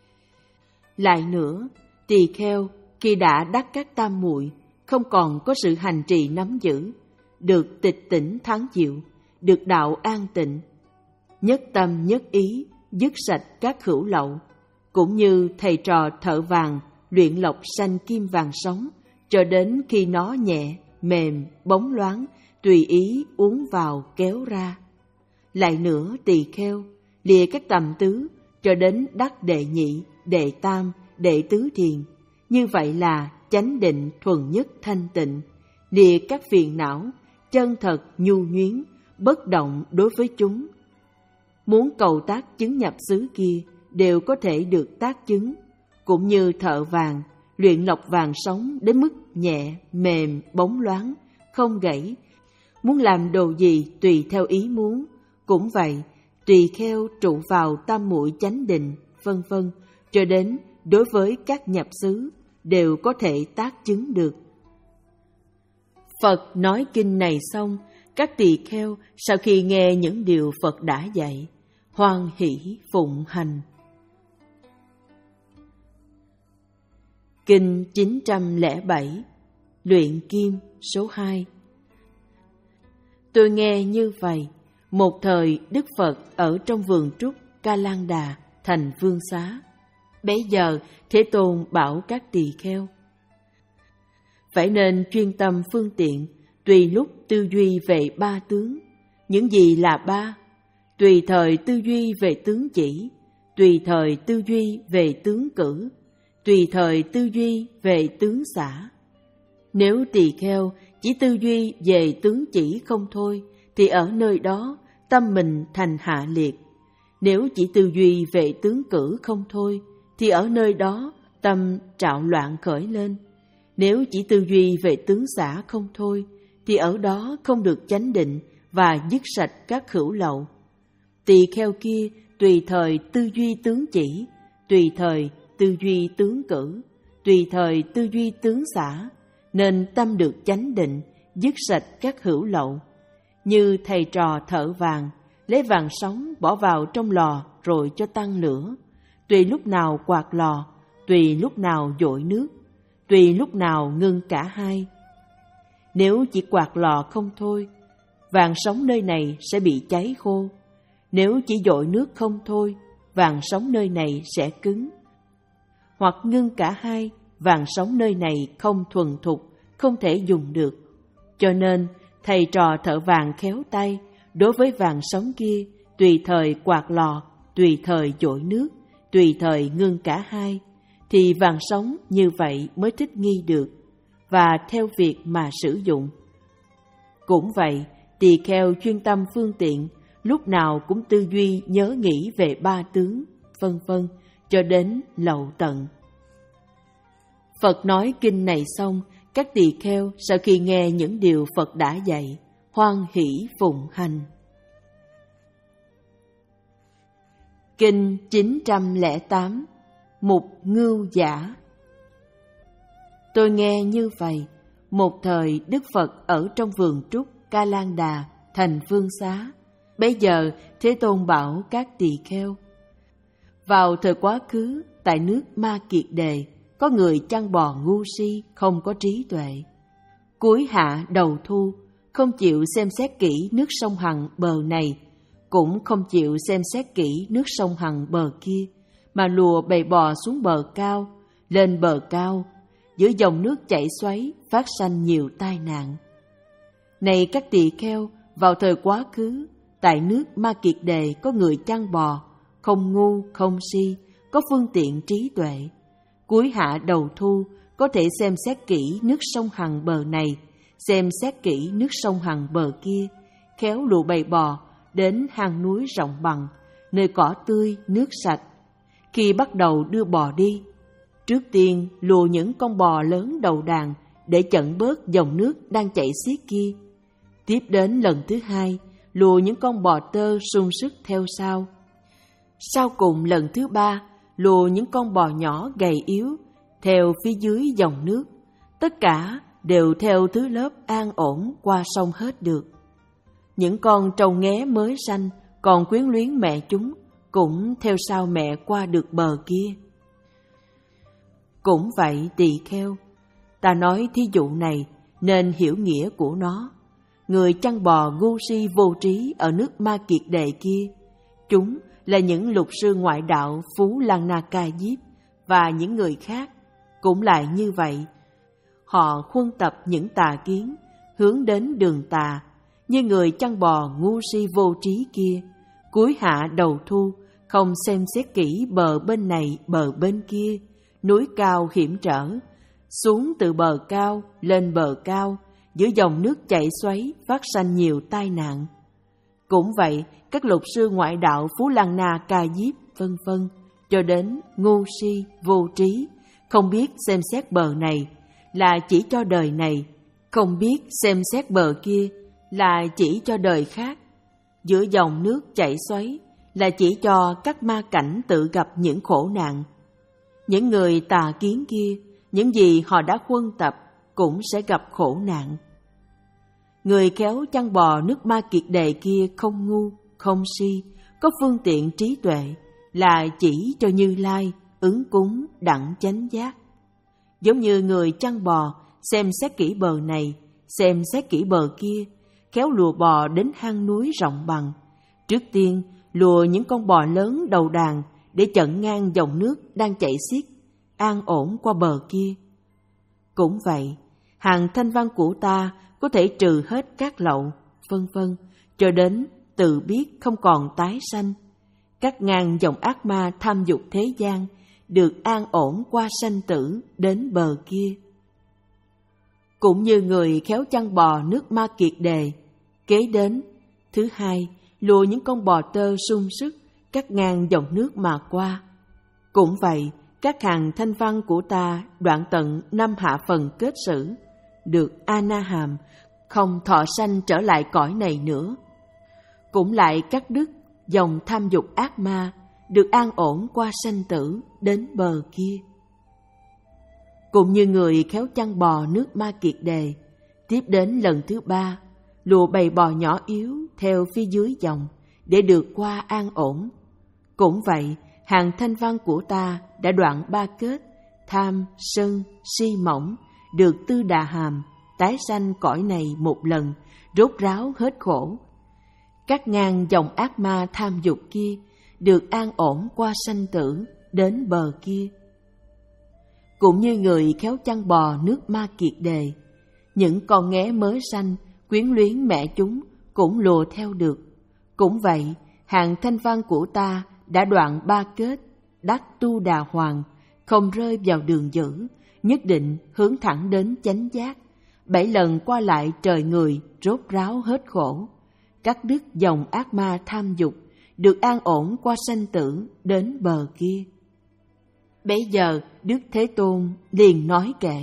Lại nữa, tỳ kheo khi đã đắc các tam muội, không còn có sự hành trì nắm giữ, được tịch tỉnh thắng diệu, được đạo an tịnh, nhất tâm nhất ý, dứt sạch các hữu lậu, cũng như thầy trò thợ vàng luyện lọc sanh kim vàng sống, cho đến khi nó nhẹ, mềm, bóng loáng, tùy ý uốn vào kéo ra. Lại nữa, tỳ kheo lìa các tầm tứ cho đến đắc đệ nhị, đệ tam, đệ tứ thiền, như vậy là chánh định thuần nhất thanh tịnh, lìa các phiền não, chân thật nhu nhuyến, bất động đối với chúng. Muốn cầu tác chứng nhập xứ kia đều có thể được tác chứng, cũng như thợ vàng luyện lọc vàng sống đến mức nhẹ, mềm, bóng loáng, không gãy. Muốn làm đồ gì tùy theo ý muốn, cũng vậy, tùy kheo trụ vào tam muội chánh định, vân vân, cho đến đối với các nhập xứ đều có thể tác chứng được. Phật nói kinh này xong, các tỳ kheo sau khi nghe những điều Phật đã dạy, hoan hỷ phụng hành. Kinh chín trăm lẻ bảy, Luyện Kim số hai. Tôi nghe như vậy, một thời Đức Phật ở trong vườn trúc Ca Lan Đà, thành Vương Xá. Bấy giờ Thế Tôn bảo các tỳ kheo phải nên chuyên tâm phương tiện, tùy lúc tư duy về ba tướng. Những gì là ba? Tùy thời tư duy về tướng chỉ, tùy thời tư duy về tướng cử, tùy thời tư duy về tướng xả. Nếu tỳ kheo chỉ tư duy về tướng chỉ không thôi, thì ở nơi đó tâm mình thành hạ liệt. Nếu chỉ tư duy về tướng cử không thôi, thì ở nơi đó tâm trạo loạn khởi lên. Nếu chỉ tư duy về tướng xả không thôi, thì ở đó không được chánh định và dứt sạch các hữu lậu. Tỳ kheo kia tùy thời tư duy tướng chỉ, tùy thời tư duy tướng cử, tùy thời tư duy tướng xả, nên tâm được chánh định, dứt sạch các hữu lậu. Như thầy trò thợ vàng, lấy vàng sống bỏ vào trong lò rồi cho tăng lửa, tùy lúc nào quạt lò, tùy lúc nào dội nước, tùy lúc nào ngưng cả hai. Nếu chỉ quạt lò không thôi, vàng sống nơi này sẽ bị cháy khô. Nếu chỉ dội nước không thôi, vàng sống nơi này sẽ cứng. Hoặc ngưng cả hai, vàng sống nơi này không thuần thục, không thể dùng được. Cho nên, thầy trò thợ vàng khéo tay, đối với vàng sống kia, tùy thời quạt lò, tùy thời dội nước, tùy thời ngưng cả hai, thì vàng sống như vậy mới thích nghi được, và theo việc mà sử dụng. Cũng vậy, tỳ kheo chuyên tâm phương tiện, lúc nào cũng tư duy nhớ nghĩ về ba tướng, vân vân, cho đến lậu tận. Phật nói kinh này xong, các tỳ kheo sau khi nghe những điều Phật đã dạy, hoan hỷ phụng hành. Kinh chín trăm lẻ tám, Mục Ngưu Giả. Tôi nghe như vậy, một thời Đức Phật ở trong vườn trúc Ca Lan Đà, thành Vương Xá. Bấy giờ Thế Tôn bảo các tỳ kheo: vào thời quá khứ, tại nước Ma Kiệt Đề, có người chăn bò ngu si, không có trí tuệ. Cuối hạ đầu thu, không chịu xem xét kỹ nước sông Hằng bờ này, cũng không chịu xem xét kỹ nước sông Hằng bờ kia, mà lùa bầy bò xuống bờ cao, lên bờ cao, giữa dòng nước chảy xoáy phát sanh nhiều tai nạn. Này các tỳ kheo, vào thời quá khứ, tại nước Ma Kiệt Đề có người chăn bò, không ngu, không si, có phương tiện trí tuệ. Cuối hạ đầu thu, có thể xem xét kỹ nước sông Hằng bờ này, xem xét kỹ nước sông Hằng bờ kia, khéo lùa bầy bò đến hang núi rộng bằng, nơi cỏ tươi, nước sạch. Khi bắt đầu đưa bò đi, trước tiên lùa những con bò lớn đầu đàn để chặn bớt dòng nước đang chảy xiết kia. Tiếp đến lần thứ hai, lùa những con bò tơ sung sức theo sau. Sau cùng lần thứ ba, lùa những con bò nhỏ gầy yếu theo phía dưới dòng nước. Tất cả đều theo thứ lớp an ổn qua sông hết được. Những con trâu nghé mới sanh còn quyến luyến mẹ chúng cũng theo sau mẹ qua được bờ kia. Cũng vậy tỳ kheo, ta nói thí dụ này nên hiểu nghĩa của nó. Người chăn bò ngu si vô trí ở nước Ma Kiệt Đề kia, chúng là những lục sư ngoại đạo Phú Lăng Na Ca Diếp và những người khác cũng lại như vậy. Họ khuân tập những tà kiến, hướng đến đường tà, như người chăn bò ngu si vô trí kia, cuối hạ đầu thu, không xem xét kỹ bờ bên này bờ bên kia, núi cao hiểm trở, xuống từ bờ cao lên bờ cao, giữa dòng nước chảy xoáy phát sanh nhiều tai nạn. Cũng vậy, các lục sư ngoại đạo Phú Lăng Na Ca Diếp vân vân, cho đến ngu si vô trí, không biết xem xét bờ này là chỉ cho đời này, không biết xem xét bờ kia là chỉ cho đời khác. Giữa dòng nước chảy xoáy là chỉ cho các ma cảnh tự gặp những khổ nạn. Những người tà kiến kia, những gì họ đã khuân tập cũng sẽ gặp khổ nạn. Người khéo chăn bò nước Ma Kiệt Đề kia không ngu, không si, có phương tiện trí tuệ, là chỉ cho Như Lai ứng cúng đặng chánh giác. Giống như người chăn bò xem xét kỹ bờ này, xem xét kỹ bờ kia, khéo lùa bò đến hang núi rộng bằng. Trước tiên lùa những con bò lớn đầu đàn để chặn ngang dòng nước đang chảy xiết, an ổn qua bờ kia. Cũng vậy, hàng thanh văn của ta có thể trừ hết các lậu, vân vân, cho đến tự biết không còn tái sanh. Cắt ngang dòng ác ma tham dục thế gian, được an ổn qua sanh tử đến bờ kia. Cũng như người khéo chăn bò nước Ma Kiệt Đề, kế đến, thứ hai, lùa những con bò tơ sung sức, cắt ngang dòng nước mà qua. Cũng vậy, các hàng thanh văn của ta đoạn tận năm hạ phần kết sử, được A Na Hàm, không thọ sanh trở lại cõi này nữa. Cũng lại cắt đứt dòng tham dục ác ma, được an ổn qua sanh tử đến bờ kia. Cũng như người khéo chăn bò nước Ma Kiệt Đề, tiếp đến lần thứ ba, lùa bầy bò nhỏ yếu theo phía dưới dòng để được qua an ổn. Cũng vậy, hàng thanh văn của ta đã đoạn ba kết, tham, sân, si mỏng, được Tư Đà Hàm, tái sanh cõi này một lần, rốt ráo hết khổ. Cắt ngang dòng ác ma tham dục kia, được an ổn qua sanh tử đến bờ kia. Cũng như người khéo chăn bò nước Ma Kiệt Đề, những con nghé mới sanh quyến luyến mẹ chúng cũng lùa theo được. Cũng vậy, hàng thanh văn của ta đã đoạn ba kết, đắc tu đà hoàng, không rơi vào đường dữ, nhất định hướng thẳng đến chánh giác. Bảy lần qua lại trời người, rốt ráo hết khổ. Cắt đứt dòng ác ma tham dục, được an ổn qua sanh tử đến bờ kia. Bấy giờ Đức Thế Tôn liền nói kệ: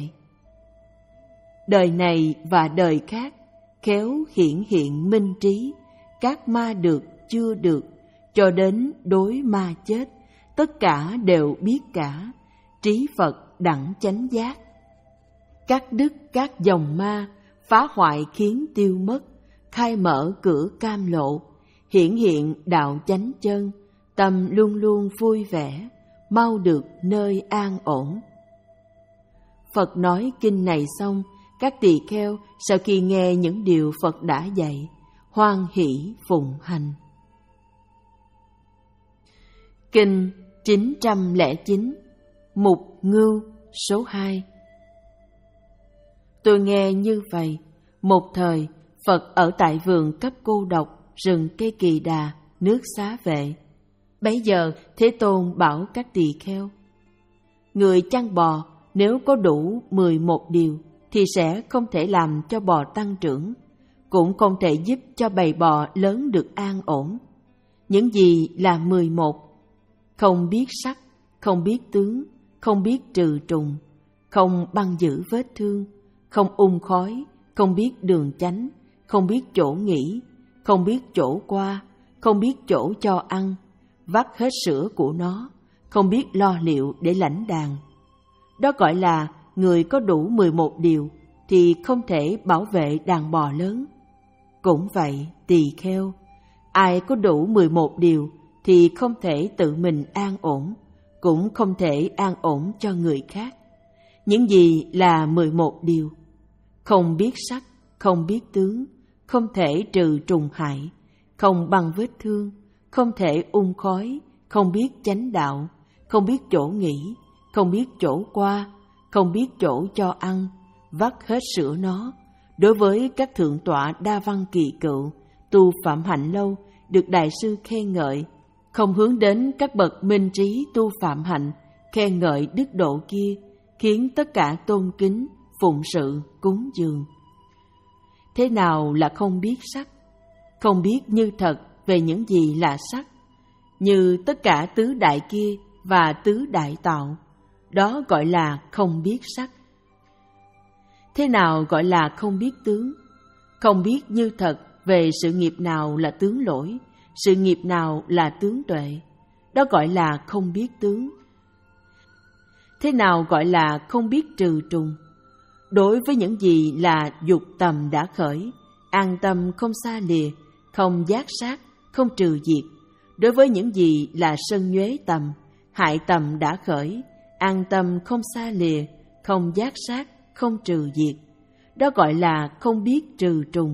đời này và đời khác, khéo hiển hiện minh trí, các ma được chưa được, cho đến đối ma chết, tất cả đều biết cả, trí Phật đẳng chánh giác. Cắt đứt các dòng ma, phá hoại khiến tiêu mất, khai mở cửa cam lộ, hiển hiện đạo chánh chân, tâm luôn luôn vui vẻ, mau được nơi an ổn. Phật nói kinh này xong, các tỳ kheo sau khi nghe những điều Phật đã dạy, hoan hỷ phụng hành. Kinh chín trăm lẻ chín, Mục Ngưu số hai. Tôi nghe như vậy, một thời Phật ở tại vườn cấp cô độc, rừng cây kỳ đà, nước Xá Vệ. Bấy giờ Thế Tôn bảo các tỳ kheo: người chăn bò nếu có đủ mười một điều thì sẽ không thể làm cho bò tăng trưởng, cũng không thể giúp cho bầy bò lớn được an ổn. Những gì là mười một? Không biết sắc, không biết tướng, không biết trừ trùng, không băng giữ vết thương, không ung khói, không biết đường chánh, không biết chỗ nghỉ, không biết chỗ qua, không biết chỗ cho ăn, vắt hết sữa của nó, không biết lo liệu để lãnh đàn. Đó gọi là người có đủ mười một điều thì không thể bảo vệ đàn bò lớn. Cũng vậy, tỳ kheo, ai có đủ mười một điều thì không thể tự mình an ổn, cũng không thể an ổn cho người khác. Những gì là mười một điều? Không biết sắc, không biết tướng, không thể trừ trùng hại, không băng vết thương, không thể ung khói, không biết chánh đạo, không biết chỗ nghỉ, không biết chỗ qua, không biết chỗ cho ăn, vắt hết sữa nó. Đối với các thượng tọa đa văn kỳ cựu, tu phạm hạnh lâu, được đại sư khen ngợi, không hướng đến các bậc minh trí tu phạm hạnh, khen ngợi đức độ kia, khiến tất cả tôn kính, phụng sự, cúng dường. Thế nào là không biết sắc? Không biết như thật về những gì là sắc, như tất cả tứ đại kia và tứ đại tạo, đó gọi là không biết sắc. Thế nào gọi là không biết tướng? Không biết như thật về sự nghiệp nào là tướng lỗi, sự nghiệp nào là tướng tuệ, đó gọi là không biết tướng. Thế nào gọi là không biết trừ trùng? Đối với những gì là dục tầm đã khởi, an tâm không xa lìa, không giác sát, không trừ diệt. Đối với những gì là sân nhuế tầm, hại tầm đã khởi, an tâm không xa lìa, không giác sát, không trừ diệt, đó gọi là không biết trừ trùng.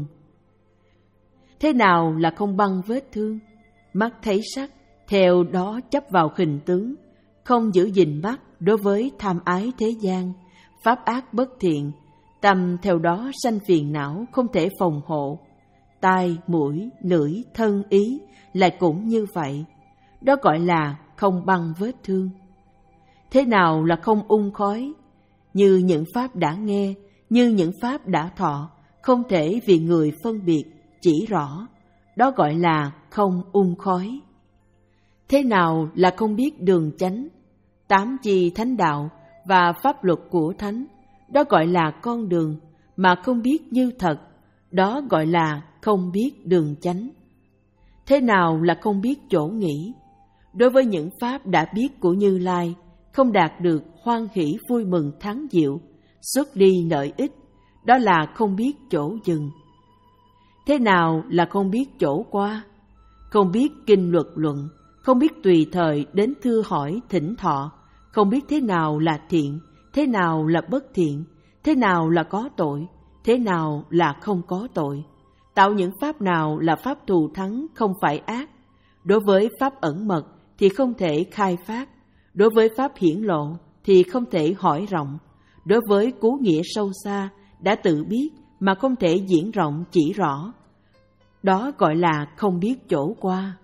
Thế nào là không băng vết thương? Mắt thấy sắc, theo đó chấp vào hình tướng, không giữ gìn mắt đối với tham ái thế gian, pháp ác bất thiện, tâm theo đó sanh phiền não không thể phòng hộ. Tai, mũi, lưỡi, thân, ý lại cũng như vậy, đó gọi là không băng vết thương. Thế nào là không ung khói? Như những pháp đã nghe, như những pháp đã thọ, không thể vì người phân biệt, chỉ rõ, đó gọi là không ung khói. Thế nào là không biết đường chánh? Tám chi thánh đạo và pháp luật của thánh, đó gọi là con đường, mà không biết như thật, đó gọi là không biết đường chánh. Thế nào là không biết chỗ nghỉ? Đối với những pháp đã biết của Như Lai, không đạt được hoan hỷ vui mừng thắng diệu, xuất ly lợi ích, đó là không biết chỗ dừng. Thế nào là không biết chỗ qua? Không biết kinh luật luận, không biết tùy thời đến thưa hỏi thỉnh thọ, không biết thế nào là thiện, thế nào là bất thiện, thế nào là có tội, thế nào là không có tội, tạo những pháp nào là pháp thù thắng không phải ác. Đối với pháp ẩn mật thì không thể khai phát, đối với pháp hiển lộ thì không thể hỏi rộng, đối với cú nghĩa sâu xa đã tự biết mà không thể diễn rộng chỉ rõ, đó gọi là không biết chỗ qua.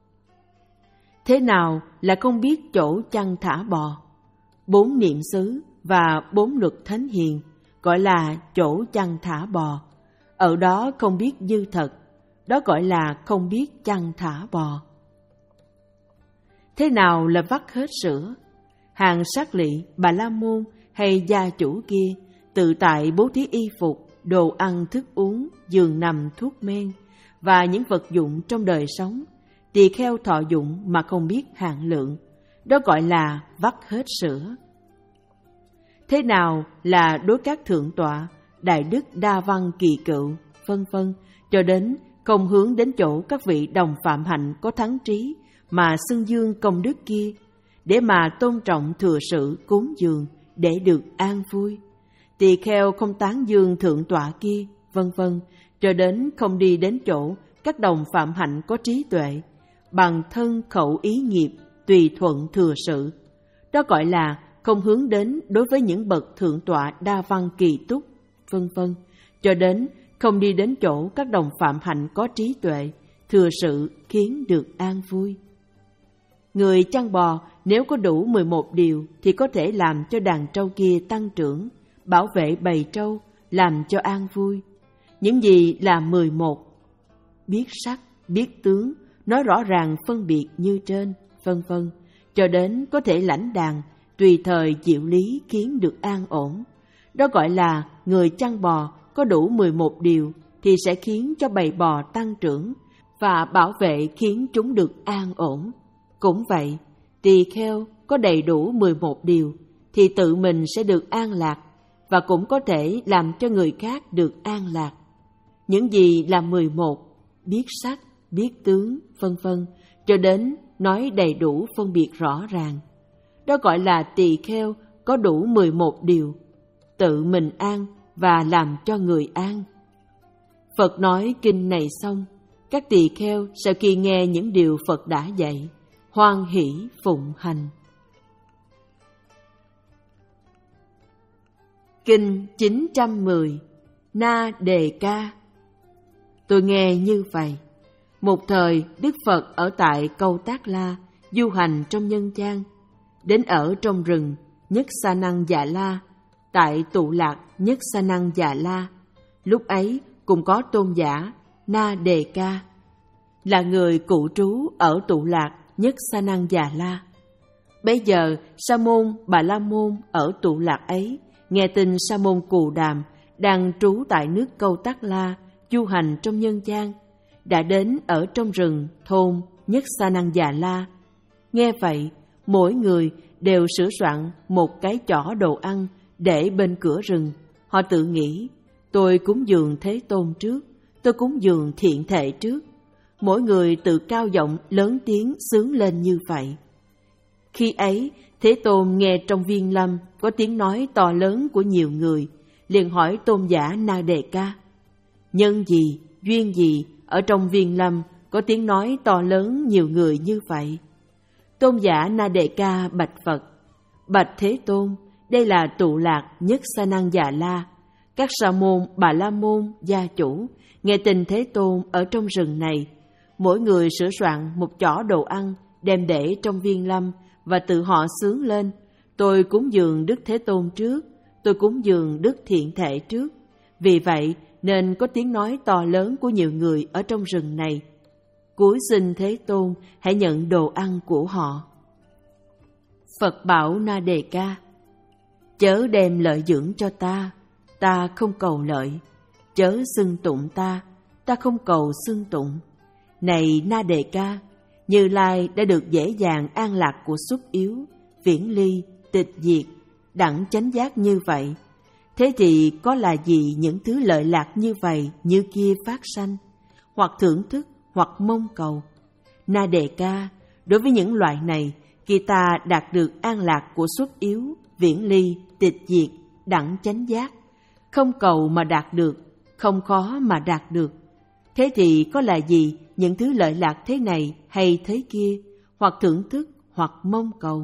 Thế nào là không biết chỗ chăn thả bò? Bốn niệm xứ và bốn luật thánh hiền gọi là chỗ chăn thả bò, ở đó không biết dư thật, đó gọi là không biết chăn thả bò. Thế nào là vắt hết sữa? Hàng sát lị, bà la môn hay gia chủ kia tự tại bố thí y phục, đồ ăn thức uống, giường nằm thuốc men và những vật dụng trong đời sống, tỳ kheo thọ dụng mà không biết hạn lượng, đó gọi là vắt hết sữa. Thế nào là đối các thượng tọa, đại đức đa văn kỳ cựu, vân vân, cho đến không hướng đến chỗ các vị đồng phạm hạnh có thắng trí mà xưng dương công đức kia, để mà tôn trọng thừa sự cúng dường để được an vui. tỳ kheo không tán dương thượng tọa kia, vân vân, cho đến không đi đến chỗ các đồng phạm hạnh có trí tuệ, bằng thân khẩu ý nghiệp tùy thuận thừa sự. Đó gọi là không hướng đến đối với những bậc thượng tọa đa văn kỳ túc, vân vân, cho đến không đi đến chỗ các đồng phạm hạnh có trí tuệ, thừa sự khiến được an vui. Người chăn bò nếu có đủ mười một điều thì có thể làm cho đàn trâu kia tăng trưởng, bảo vệ bầy trâu, làm cho an vui. Những gì là mười một? Biết sắc, biết tướng, nói rõ ràng phân biệt như trên, vân vân, cho đến có thể lãnh đàn, tùy thời diệu lý khiến được an ổn. Đó gọi là người chăn bò có đủ mười một điều thì sẽ khiến cho bầy bò tăng trưởng và bảo vệ khiến chúng được an ổn. Cũng vậy, tỳ kheo có đầy đủ mười một điều thì tự mình sẽ được an lạc và cũng có thể làm cho người khác được an lạc. Những gì là mười một? Biết sắc, biết tướng, vân vân, cho đến nói đầy đủ phân biệt rõ ràng. Đó gọi là tỳ kheo có đủ mười một điều, tự mình an và làm cho người an. Phật nói kinh này xong, các tỳ kheo sau khi nghe những điều Phật đã dạy, hoan hỷ phụng hành. Kinh chín trăm mười, Na Đề Ca. Tôi nghe như vậy. Một thời Đức Phật ở tại Câu Tác La, du hành trong nhân gian, đến ở trong rừng Nhất Sa Năng Dạ La, tại tụ lạc Nhất Sa Năng Dạ La. Lúc ấy cũng có tôn giả Na Đề Ca, là người cư trú ở tụ lạc Nhất Sa Năng Dạ La. Bấy giờ Sa môn Bà La môn ở tụ lạc ấy nghe tin Sa môn Cù Đàm đang trú tại nước Câu Tác La, du hành trong nhân gian, đã đến ở trong rừng thôn Nhất Sa Năng Dạ La. Nghe vậy, mỗi người đều sửa soạn một cái chỏ đồ ăn để bên cửa rừng. Họ tự nghĩ, tôi cúng dường Thế Tôn trước, tôi cúng dường thiện thệ trước. Mỗi người tự cao giọng lớn tiếng xướng lên như vậy. Khi ấy, Thế Tôn nghe trong viên lâm có tiếng nói to lớn của nhiều người, liền hỏi tôn giả Na Đề Ca: nhân gì, duyên gì ở trong viên lâm có tiếng nói to lớn nhiều người như vậy? Tôn giả Na Đề Ca bạch Phật: bạch Thế Tôn, đây là tụ lạc Nhất Sa Năng Dạ La. Các sa môn Bà La môn gia chủ nghe tin Thế Tôn ở trong rừng này, mỗi người sửa soạn một chỏ đồ ăn đem để trong viên lâm và tự họ xướng lên: tôi cúng dường Đức Thế Tôn trước, tôi cúng dường Đức Thiện Thể trước. Vì vậy nên có tiếng nói to lớn của nhiều người ở trong rừng này: cúi xin Thế Tôn hãy nhận đồ ăn của họ. Phật bảo Na Đề Ca: chớ đem lợi dưỡng cho ta, ta không cầu lợi. Chớ xưng tụng ta, ta không cầu xưng tụng. Này Na Đề Ca, Như Lai đã được dễ dàng an lạc của xuất yếu, viễn ly, tịch diệt, đẳng chánh giác như vậy. Thế thì có là gì những thứ lợi lạc như vậy như kia phát sanh, hoặc thưởng thức, hoặc mong cầu? Na Đề Ca, đối với những loại này, khi ta đạt được an lạc của xuất yếu, viễn ly, tịch diệt, đẳng chánh giác, không cầu mà đạt được, không khó mà đạt được. Thế thì có là gì những thứ lợi lạc thế này hay thế kia, hoặc thưởng thức, hoặc mong cầu?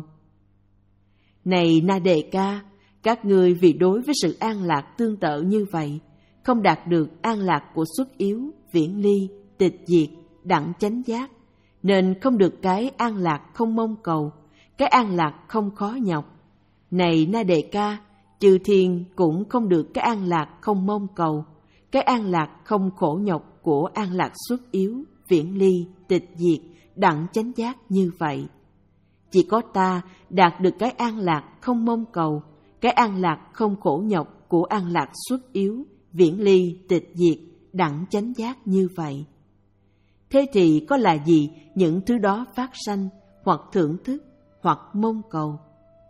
Này Na Đề Ca, các ngươi vì đối với sự an lạc tương tự như vậy, không đạt được an lạc của xuất yếu, viễn ly, tịch diệt, đẳng chánh giác, nên không được cái an lạc không mong cầu, cái an lạc không khó nhọc. Này Na Đề Ca, chư thiên cũng không được cái an lạc không mong cầu, cái an lạc không khổ nhọc của an lạc xuất yếu, viễn ly, tịch diệt, đẳng chánh giác như vậy. Chỉ có ta đạt được cái an lạc không mong cầu, cái an lạc không khổ nhọc của an lạc xuất yếu, viễn ly, tịch diệt, đẳng chánh giác như vậy. Thế thì có là gì những thứ đó phát sanh, hoặc thưởng thức, hoặc mong cầu?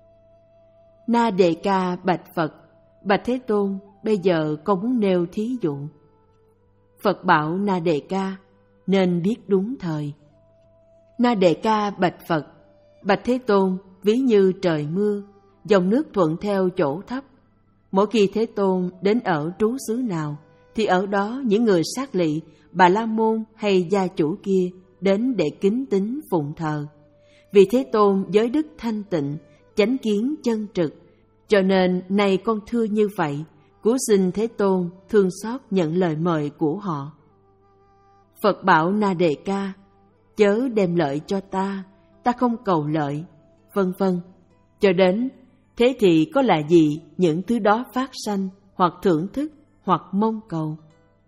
Na Đề Ca bạch Phật: bạch Thế Tôn, bây giờ con muốn nêu thí dụ. Phật bảo Na Đề Ca: nên biết đúng thời. Na Đề Ca bạch Phật: bạch Thế Tôn, ví như trời mưa, dòng nước thuận theo chỗ thấp. Mỗi khi Thế Tôn đến ở trú xứ nào, thì ở đó những người sát lị, Bà La Môn hay gia chủ kia đến để kính tín phụng thờ. Vì Thế Tôn giới đức thanh tịnh, chánh kiến chân trực, cho nên này con thưa như vậy, cúi xin Thế Tôn thương xót nhận lời mời của họ. Phật bảo Na Đề Ca, chớ đem lợi cho ta, ta không cầu lợi, vân vân. Cho đến, thế thì có là gì những thứ đó phát sanh, hoặc thưởng thức, hoặc mong cầu?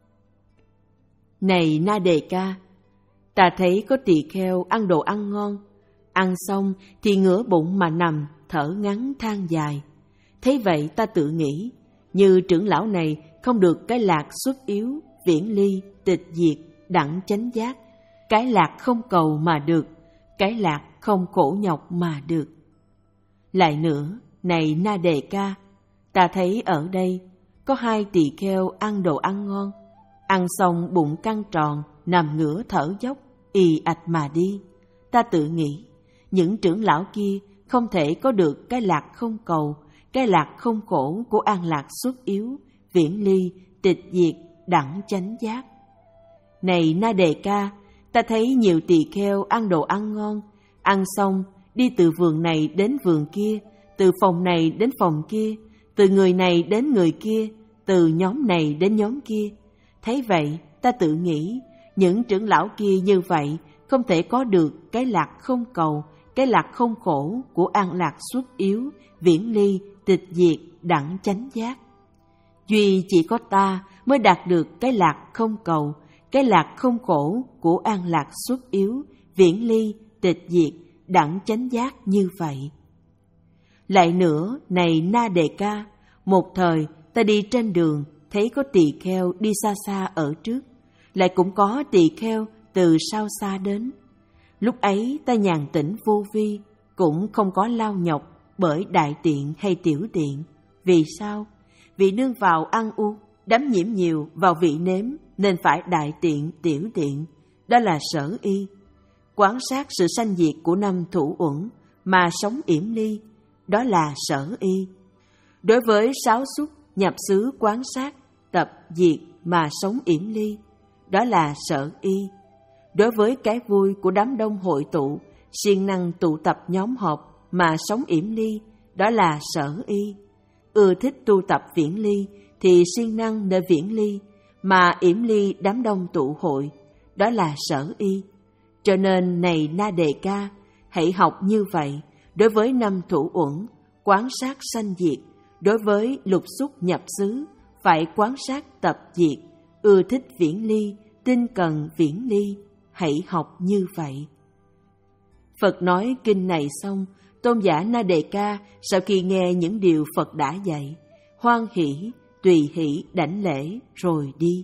Này Na Đề Ca, ta thấy có tỳ kheo ăn đồ ăn ngon, ăn xong thì ngửa bụng mà nằm, thở ngắn than dài. Thấy vậy ta tự nghĩ, như trưởng lão này không được cái lạc xuất yếu, viễn ly, tịch diệt, đẳng chánh giác, cái lạc không cầu mà được, cái lạc không khổ nhọc mà được. Lại nữa, này Na Đề Ca, ta thấy ở đây có hai tỳ kheo ăn đồ ăn ngon, ăn xong bụng căng tròn, nằm ngửa thở dốc, ì ạch mà đi. Ta tự nghĩ, những trưởng lão kia không thể có được cái lạc không cầu, cái lạc không khổ của an lạc xuất yếu, viễn ly, tịch diệt, đẳng chánh giác. Này Na Đề Ca, ta thấy nhiều tỳ kheo ăn đồ ăn ngon, ăn xong đi từ vườn này đến vườn kia, từ phòng này đến phòng kia, từ người này đến người kia, từ nhóm này đến nhóm kia. Thấy vậy, ta tự nghĩ, những trưởng lão kia như vậy không thể có được cái lạc không cầu, cái lạc không khổ của an lạc xuất yếu, viễn ly, tịch diệt, đẳng chánh giác. Duy chỉ có ta mới đạt được cái lạc không cầu, cái lạc không khổ của an lạc xuất yếu, viễn ly, tịch diệt, đẳng chánh giác như vậy. Lại nữa, này Na Đề Ca, một thời ta đi trên đường, thấy có tỳ kheo đi xa xa ở trước, lại cũng có tỳ kheo từ sau xa đến. Lúc ấy ta nhàn tĩnh vô vi, cũng không có lao nhọc bởi đại tiện hay tiểu tiện. Vì sao? Vì nương vào ăn uống, đắm nhiễm nhiều vào vị nếm, nên phải đại tiện, tiểu tiện. Đó là sở y. Quán sát sự sanh diệt của năm thủ uẩn mà sống yểm ly, đó là sở y. Đối với sáu xúc nhập xứ quán sát, tập diệt mà sống yểm ly, đó là sở y. Đối với cái vui của đám đông hội tụ, siêng năng tụ tập nhóm họp mà sống yểm ly, đó là sở y. Ưa thích tu tập viễn ly thì siêng năng nơi viễn ly, mà yểm ly đám đông tụ hội, đó là sở y. Cho nên này Na Đề Ca, hãy học như vậy. Đối với năm thủ uẩn, quán sát sanh diệt. Đối với lục xúc nhập xứ, phải quán sát tập diệt. Ưa thích viễn ly, tinh cần viễn ly, hãy học như vậy. Phật nói kinh này xong, tôn giả Na Đề Ca sau khi nghe những điều Phật đã dạy, hoan hỷ, tùy hỷ đảnh lễ rồi đi.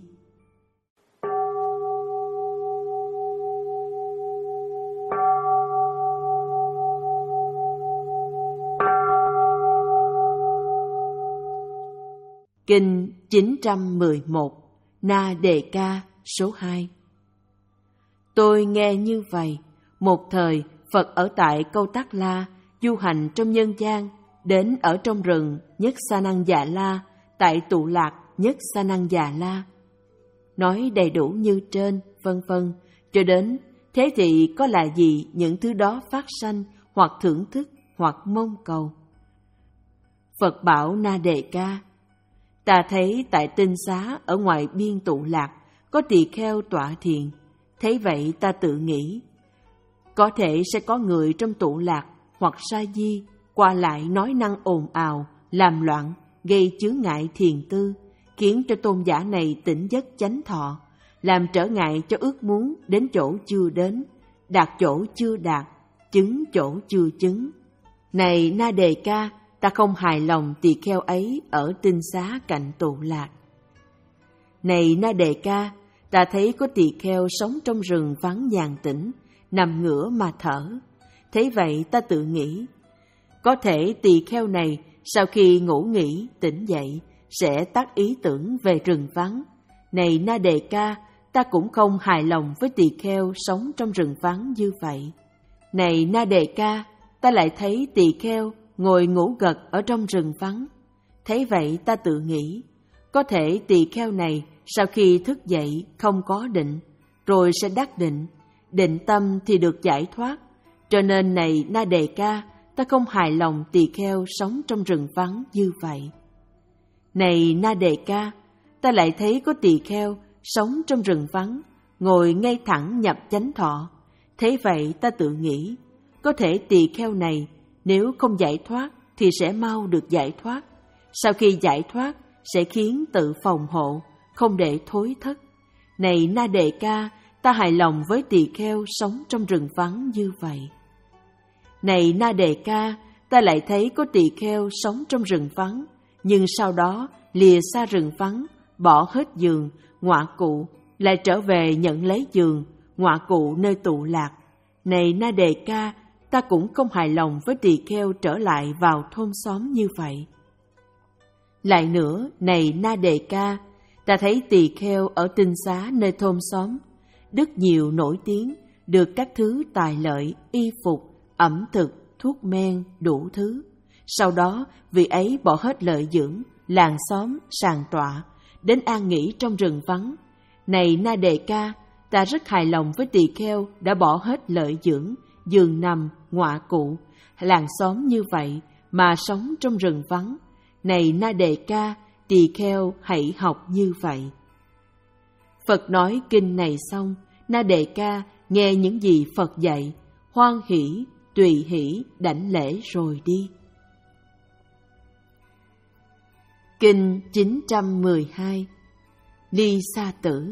Kinh chín trăm mười một, Na Đề Ca số hai. Tôi nghe như vậy, một thời Phật ở tại Câu Tắc La, du hành trong nhân gian, đến ở trong rừng Nhất Sa Năng Già La, tại tụ lạc Nhất Sa Năng Già La. Nói đầy đủ như trên, vân vân, cho đến thế thì có là gì những thứ đó phát sanh, hoặc thưởng thức, hoặc mong cầu? Phật bảo Na Đề Ca, ta thấy tại tinh xá ở ngoài biên tụ lạc, có tỳ kheo tọa thiền. Thấy vậy ta tự nghĩ, có thể sẽ có người trong tụ lạc hoặc sa di qua lại nói năng ồn ào, làm loạn, gây chướng ngại thiền tư, khiến cho tôn giả này tỉnh giấc chánh thọ, làm trở ngại cho ước muốn đến chỗ chưa đến, đạt chỗ chưa đạt, chứng chỗ chưa chứng. Này Na Đề Ca, ta không hài lòng tỳ kheo ấy ở tinh xá cạnh tụ lạc. Này Na Đề Ca, ta thấy có tỳ kheo sống trong rừng vắng nhàn tĩnh, nằm ngửa mà thở. Thế vậy ta tự nghĩ, có thể tỳ kheo này sau khi ngủ nghỉ tỉnh dậy sẽ tác ý tưởng về rừng vắng. Này Na Đề Ca, ta cũng không hài lòng với tỳ kheo sống trong rừng vắng như vậy. Này Na Đề Ca, ta lại thấy tỳ kheo ngồi ngủ gật ở trong rừng vắng. Thấy vậy ta tự nghĩ, có thể tỳ kheo này sau khi thức dậy không có định, rồi sẽ đắc định, định tâm thì được giải thoát. Cho nên này Na Đề Ca, ta không hài lòng tỳ kheo sống trong rừng vắng như vậy. Này Na Đề Ca, ta lại thấy có tỳ kheo sống trong rừng vắng, ngồi ngay thẳng nhập chánh thọ. Thế vậy ta tự nghĩ, có thể tỳ kheo này nếu không giải thoát thì sẽ mau được giải thoát. Sau khi giải thoát sẽ khiến tự phòng hộ, không để thối thất. Này Na Đề Ca, ta hài lòng với tỳ kheo sống trong rừng vắng như vậy. Này Na Đề Ca, ta lại thấy có tỳ kheo sống trong rừng vắng, nhưng sau đó lìa xa rừng vắng, bỏ hết giường, ngọa cụ, lại trở về nhận lấy giường, ngọa cụ nơi tụ lạc. Này Na Đề Ca, ta cũng không hài lòng với tỳ kheo trở lại vào thôn xóm như vậy. Lại nữa, này Na Đề Ca, ta thấy tỳ kheo ở tinh xá nơi thôn xóm, đức nhiều nổi tiếng, được các thứ tài lợi, y phục, ẩm thực, thuốc men, đủ thứ. Sau đó, vị ấy bỏ hết lợi dưỡng, làng xóm, sàng tọa, đến an nghỉ trong rừng vắng. Này Na Đề Ca, ta rất hài lòng với tỳ kheo đã bỏ hết lợi dưỡng, giường nằm, ngọa cụ, làng xóm như vậy mà sống trong rừng vắng. Này Na Đề Ca, tỳ kheo hãy học như vậy. Phật nói kinh này xong, Na Đề Ca nghe những gì Phật dạy, hoan hỷ, tùy hỷ, đảnh lễ rồi đi. Kinh chín trăm mười hai. Ly Sa Tử.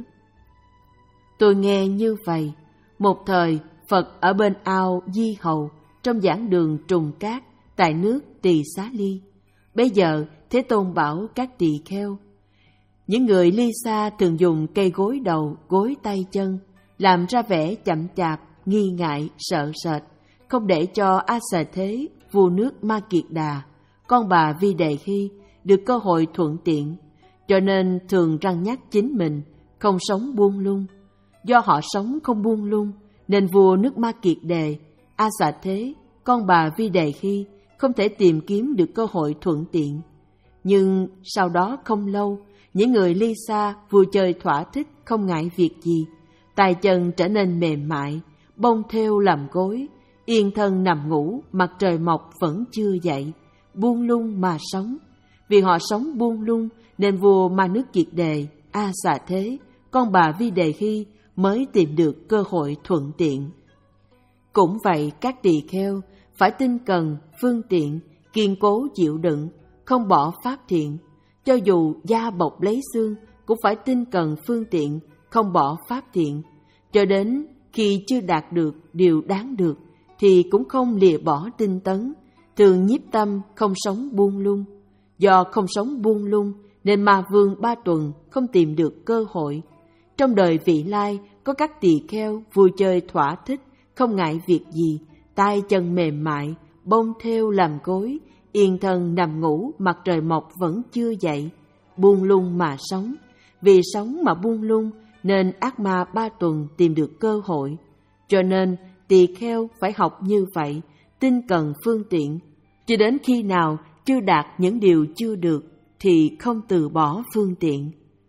Tôi nghe như vậy, một thời Phật ở bên ao Di Hầu, trong giảng đường Trùng Cát, tại nước Tỳ Xá Ly. Bây giờ Thế Tôn bảo các tỳ kheo, những người ly xa thường dùng cây gối đầu, gối tay chân, làm ra vẻ chậm chạp, nghi ngại, sợ sệt, không để cho A Xà Thế, vua nước Ma Kiệt Đà, con bà Vi Đề Hy, được cơ hội thuận tiện, cho nên thường răn nhắc chính mình không sống buông lung. Do họ sống không buông lung, nên vua nước Ma Kiệt Đề, A Xà Thế, con bà Vi Đề Hy không thể tìm kiếm được cơ hội thuận tiện. Nhưng sau đó không lâu, những người ly xa vui chơi thỏa thích không ngại việc gì, tay chân trở nên mềm mại, bông thêu làm gối, yên thân nằm ngủ, mặt trời mọc vẫn chưa dậy, buông lung mà sống. Vì họ sống buông lung nên vua Ma nước Kiệt Đề, A Xà Thế, con bà Vi Đề Hy mới tìm được cơ hội thuận tiện. Cũng vậy, các tỳ kheo phải tinh cần, phương tiện, kiên cố chịu đựng, không bỏ pháp thiện. Cho dù da bọc lấy xương, cũng phải tinh cần phương tiện, không bỏ pháp thiện. Cho đến khi chưa đạt được điều đáng được, thì cũng không lìa bỏ tinh tấn, thường nhiếp tâm không sống buông lung. Do không sống buông lung, nên Ma Vương Ba Tuần không tìm được cơ hội. Trong đời vị lai, có các tỳ kheo vui chơi thỏa thích, không ngại việc gì, tay chân mềm mại, bông thêu làm gối, yên thân nằm ngủ, mặt trời mọc vẫn chưa dậy, buông lung mà sống. Vì sống mà buông lung nên ác ma Ba Tuần tìm được cơ hội. Cho nên tỳ kheo phải học như vậy, tinh cần phương tiện, cho đến khi nào chưa đạt những điều chưa được thì không từ bỏ phương tiện.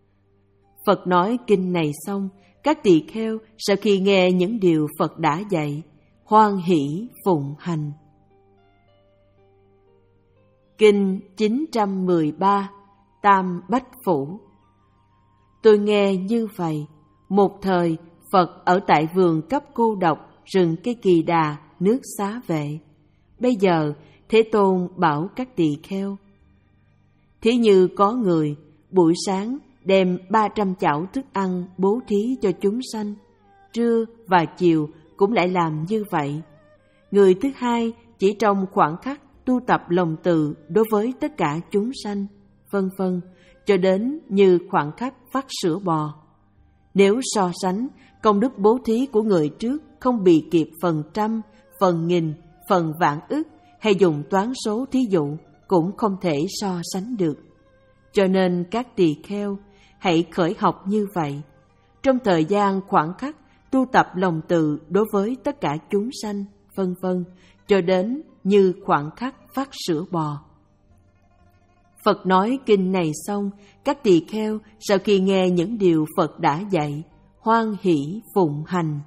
Phật nói kinh này xong, các tỳ kheo sau khi nghe những điều Phật đã dạy, hoan hỷ phụng hành. Kinh chín trăm mười ba. Tam Bách Phủ. Tôi nghe như vậy, một thời Phật ở tại vườn cấp cô độc, rừng cây Kỳ Đà, nước Xá Vệ. Bây giờ Thế Tôn bảo các tỳ kheo, thí như có người buổi sáng đem ba trăm chảo thức ăn bố thí cho chúng sanh, trưa và chiều cũng lại làm như vậy. Người thứ hai chỉ trong khoảng khắc tu tập lòng từ đối với tất cả chúng sanh, vân vân, cho đến như khoảng khắc vắt sữa bò. Nếu so sánh, công đức bố thí của người trước không bị kịp phần trăm, phần nghìn, phần vạn ức, hay dùng toán số thí dụ cũng không thể so sánh được. Cho nên các tỳ kheo hãy khởi học như vậy. Trong thời gian khoảng khắc tu tập lòng từ đối với tất cả chúng sanh, vân vân, cho đến như khoảng khắc vắt sữa bò. Phật nói kinh này xong, các tỳ kheo sau khi nghe những điều Phật đã dạy, hoan hỷ phụng hành.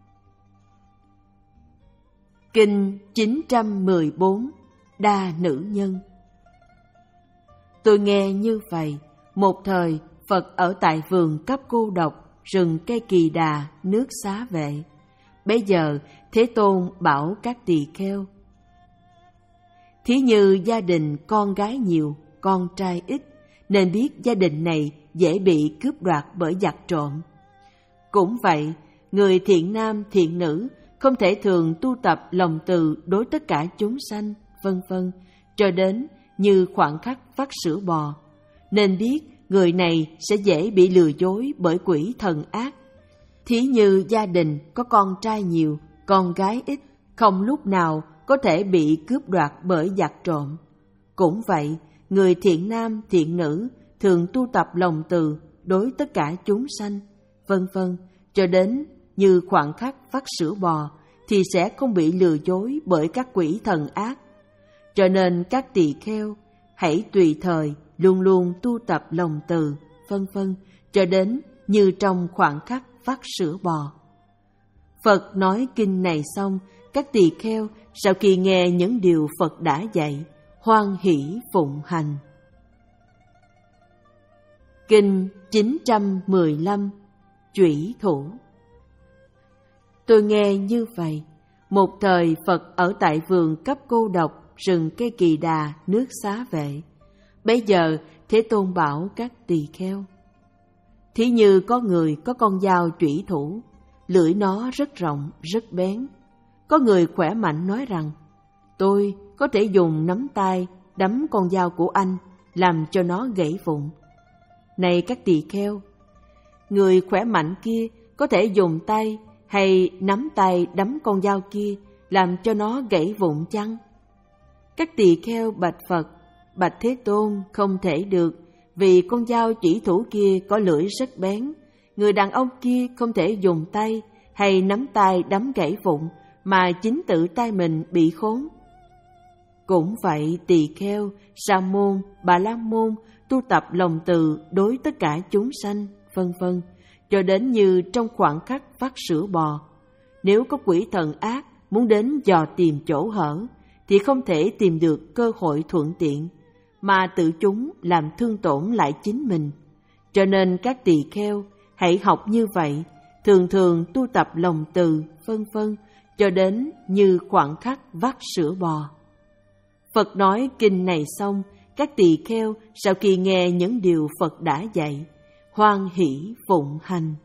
Kinh chín trăm mười bốn Đa Nữ Nhân. Tôi nghe như vậy, một thời Phật ở tại vườn cấp cô độc, rừng cây Kỳ Đà, nước Xá Vệ. Bấy giờ Thế Tôn bảo các tỳ kheo: thí như gia đình con gái nhiều, con trai ít, nên biết gia đình này dễ bị cướp đoạt bởi giặc trộm. Cũng vậy, người thiện nam thiện nữ không thể thường tu tập lòng từ đối tất cả chúng sanh, vân vân, cho đến như khoảng khắc vắt sữa bò, nên biết người này sẽ dễ bị lừa dối bởi quỷ thần ác. Thí như gia đình có con trai nhiều, con gái ít, không lúc nào có thể bị cướp đoạt bởi giặc trộm. Cũng vậy, người thiện nam thiện nữ thường tu tập lòng từ đối tất cả chúng sanh, vân vân, cho đến như khoảng khắc vắt sữa bò, thì sẽ không bị lừa dối bởi các quỷ thần ác. Cho nên các tỳ kheo hãy tùy thời luôn luôn tu tập lòng từ, vân vân, cho đến như trong khoảng khắc vắt sữa bò. Phật nói kinh này xong, các tỳ kheo sau khi nghe những điều Phật đã dạy, hoan hỷ phụng hành. Kinh chín trăm mười lăm Chủy Thủ. Tôi nghe như vậy, một thời Phật ở tại vườn cấp cô độc, rừng cây Kỳ Đà, nước Xá Vệ. Bấy giờ Thế Tôn bảo các tỳ kheo: thí như có người có con dao chủy thủ, lưỡi nó rất rộng, rất bén. Có người khỏe mạnh nói rằng: tôi có thể dùng nắm tay đấm con dao của anh, làm cho nó gãy vụn. Này các tỳ kheo, người khỏe mạnh kia có thể dùng tay hay nắm tay đấm con dao kia, làm cho nó gãy vụn chăng? Các tỳ kheo bạch Phật: bạch Thế Tôn, không thể được, vì con dao chỉ thủ kia có lưỡi rất bén. Người đàn ông kia không thể dùng tay hay nắm tay đấm gãy vụn, mà chính tự tay mình bị khốn. Cũng vậy, tỳ kheo, sa môn, bà la môn tu tập lòng từ đối tất cả chúng sanh, vân vân, cho đến như trong khoảng khắc vắt sữa bò. Nếu có quỷ thần ác muốn đến dò tìm chỗ hở, thì không thể tìm được cơ hội thuận tiện, mà tự chúng làm thương tổn lại chính mình. Cho nên các tỳ kheo hãy học như vậy, thường thường tu tập lòng từ, vân vân, cho đến như khoảng khắc vắt sữa bò. Phật nói kinh này xong, các tỳ kheo sau khi nghe những điều Phật đã dạy, hoan hỷ phụng hành.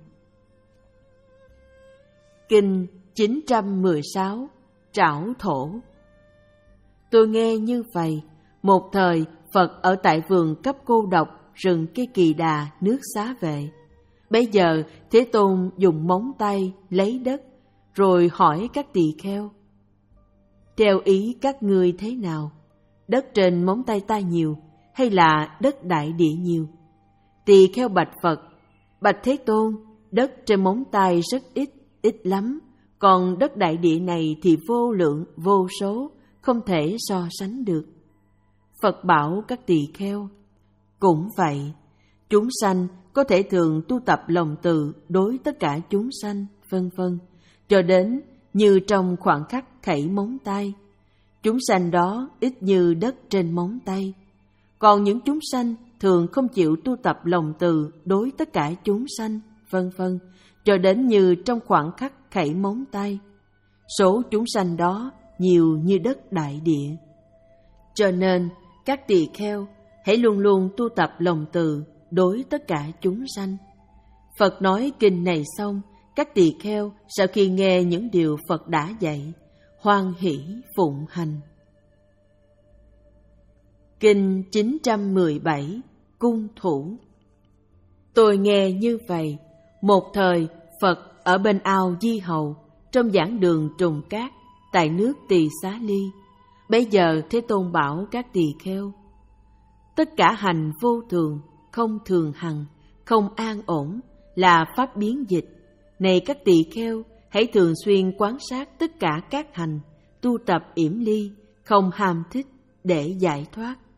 Kinh chín trăm mười sáu Trảo Thổ. Tôi nghe như vậy, một thời Phật ở tại vườn cấp cô độc, rừng cây Kỳ Đà, nước Xá Vệ. Bấy giờ Thế Tôn dùng móng tay lấy đất, rồi hỏi các tỳ kheo: theo ý các ngươi thế nào? Đất trên móng tay ta nhiều, hay là đất đại địa nhiều? Tỳ kheo bạch Phật: bạch Thế Tôn, đất trên móng tay rất ít, ít lắm, còn đất đại địa này thì vô lượng, vô số, không thể so sánh được. Phật bảo các tỳ kheo: cũng vậy, chúng sanh có thể thường tu tập lòng từ đối tất cả chúng sanh, vân vân, cho đến như trong khoảng khắc khẩy móng tay. Chúng sanh đó ít như đất trên móng tay. Còn những chúng sanh thường không chịu tu tập lòng từ đối tất cả chúng sanh, vân vân, cho đến như trong khoảng khắc khẩy móng tay. Số chúng sanh đó nhiều như đất đại địa. Cho nên các tỳ kheo hãy luôn luôn tu tập lòng từ đối tất cả chúng sanh. Phật nói kinh này xong, các tỳ kheo sau khi nghe những điều Phật đã dạy, hoan hỷ phụng hành. Kinh chín trăm mười bảy Cung Thủ. Tôi nghe như vậy, một thời Phật ở bên ao Di Hầu, trong giảng đường Trùng Cát, tại nước Tỳ Xá Ly. Bây giờ Thế Tôn bảo các tỳ kheo: tất cả hành vô thường, không thường hằng, không an ổn, là pháp biến dịch. Này các tỳ kheo, hãy thường xuyên quan sát tất cả các hành, tu tập yểm ly, không ham thích, để giải thoát.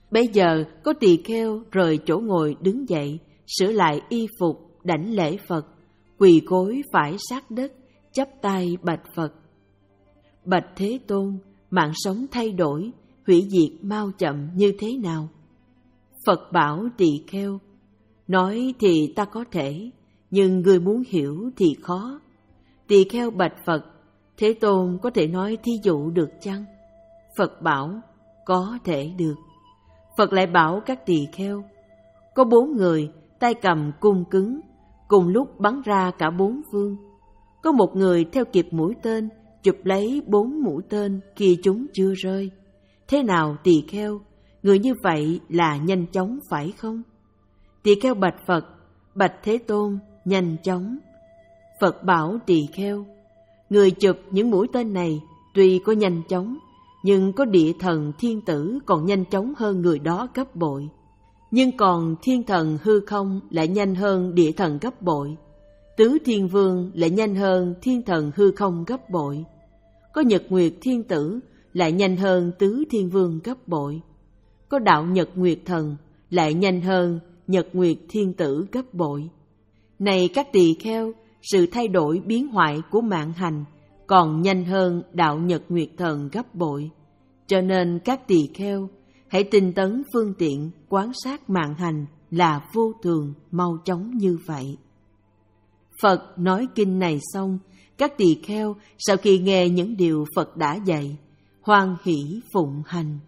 Bây giờ có tỳ kheo rời chỗ ngồi đứng dậy, sửa lại y phục, đảnh lễ Phật, quỳ gối phải sát đất, chắp tay bạch Phật. Bạch Thế Tôn, mạng sống thay đổi, hủy diệt mau chậm như thế nào? Phật bảo tỳ kheo, nói thì ta có thể, nhưng người muốn hiểu thì khó. Tỳ kheo bạch Phật, Thế Tôn có thể nói thí dụ được chăng? Phật bảo, có thể được. Phật lại bảo các tỳ kheo, có bốn người, tay cầm cung cứng, cùng lúc bắn ra cả bốn phương. Có một người theo kịp mũi tên, chụp lấy bốn mũi tên khi chúng chưa rơi. Thế nào tỳ kheo, người như vậy là nhanh chóng phải không? Tỳ kheo bạch Phật, bạch Thế Tôn, nhanh chóng. Phật bảo tỳ kheo, người chụp những mũi tên này tuy có nhanh chóng, nhưng có địa thần thiên tử còn nhanh chóng hơn người đó gấp bội. Nhưng còn thiên thần hư không lại nhanh hơn địa thần gấp bội. Tứ thiên vương lại nhanh hơn thiên thần hư không gấp bội. Có nhật nguyệt thiên tử lại nhanh hơn tứ thiên vương gấp bội. Có đạo nhật nguyệt thần lại nhanh hơn nhật nguyệt thiên tử gấp bội. Này các tỳ kheo, sự thay đổi biến hoại của mạng hành còn nhanh hơn đạo nhật nguyệt thần gấp bội. Cho nên các tỳ kheo, hãy tinh tấn phương tiện quán sát mạng hành là vô thường mau chóng như vậy. Phật nói kinh này xong, các tỳ kheo sau khi nghe những điều Phật đã dạy, hoan hỷ phụng hành.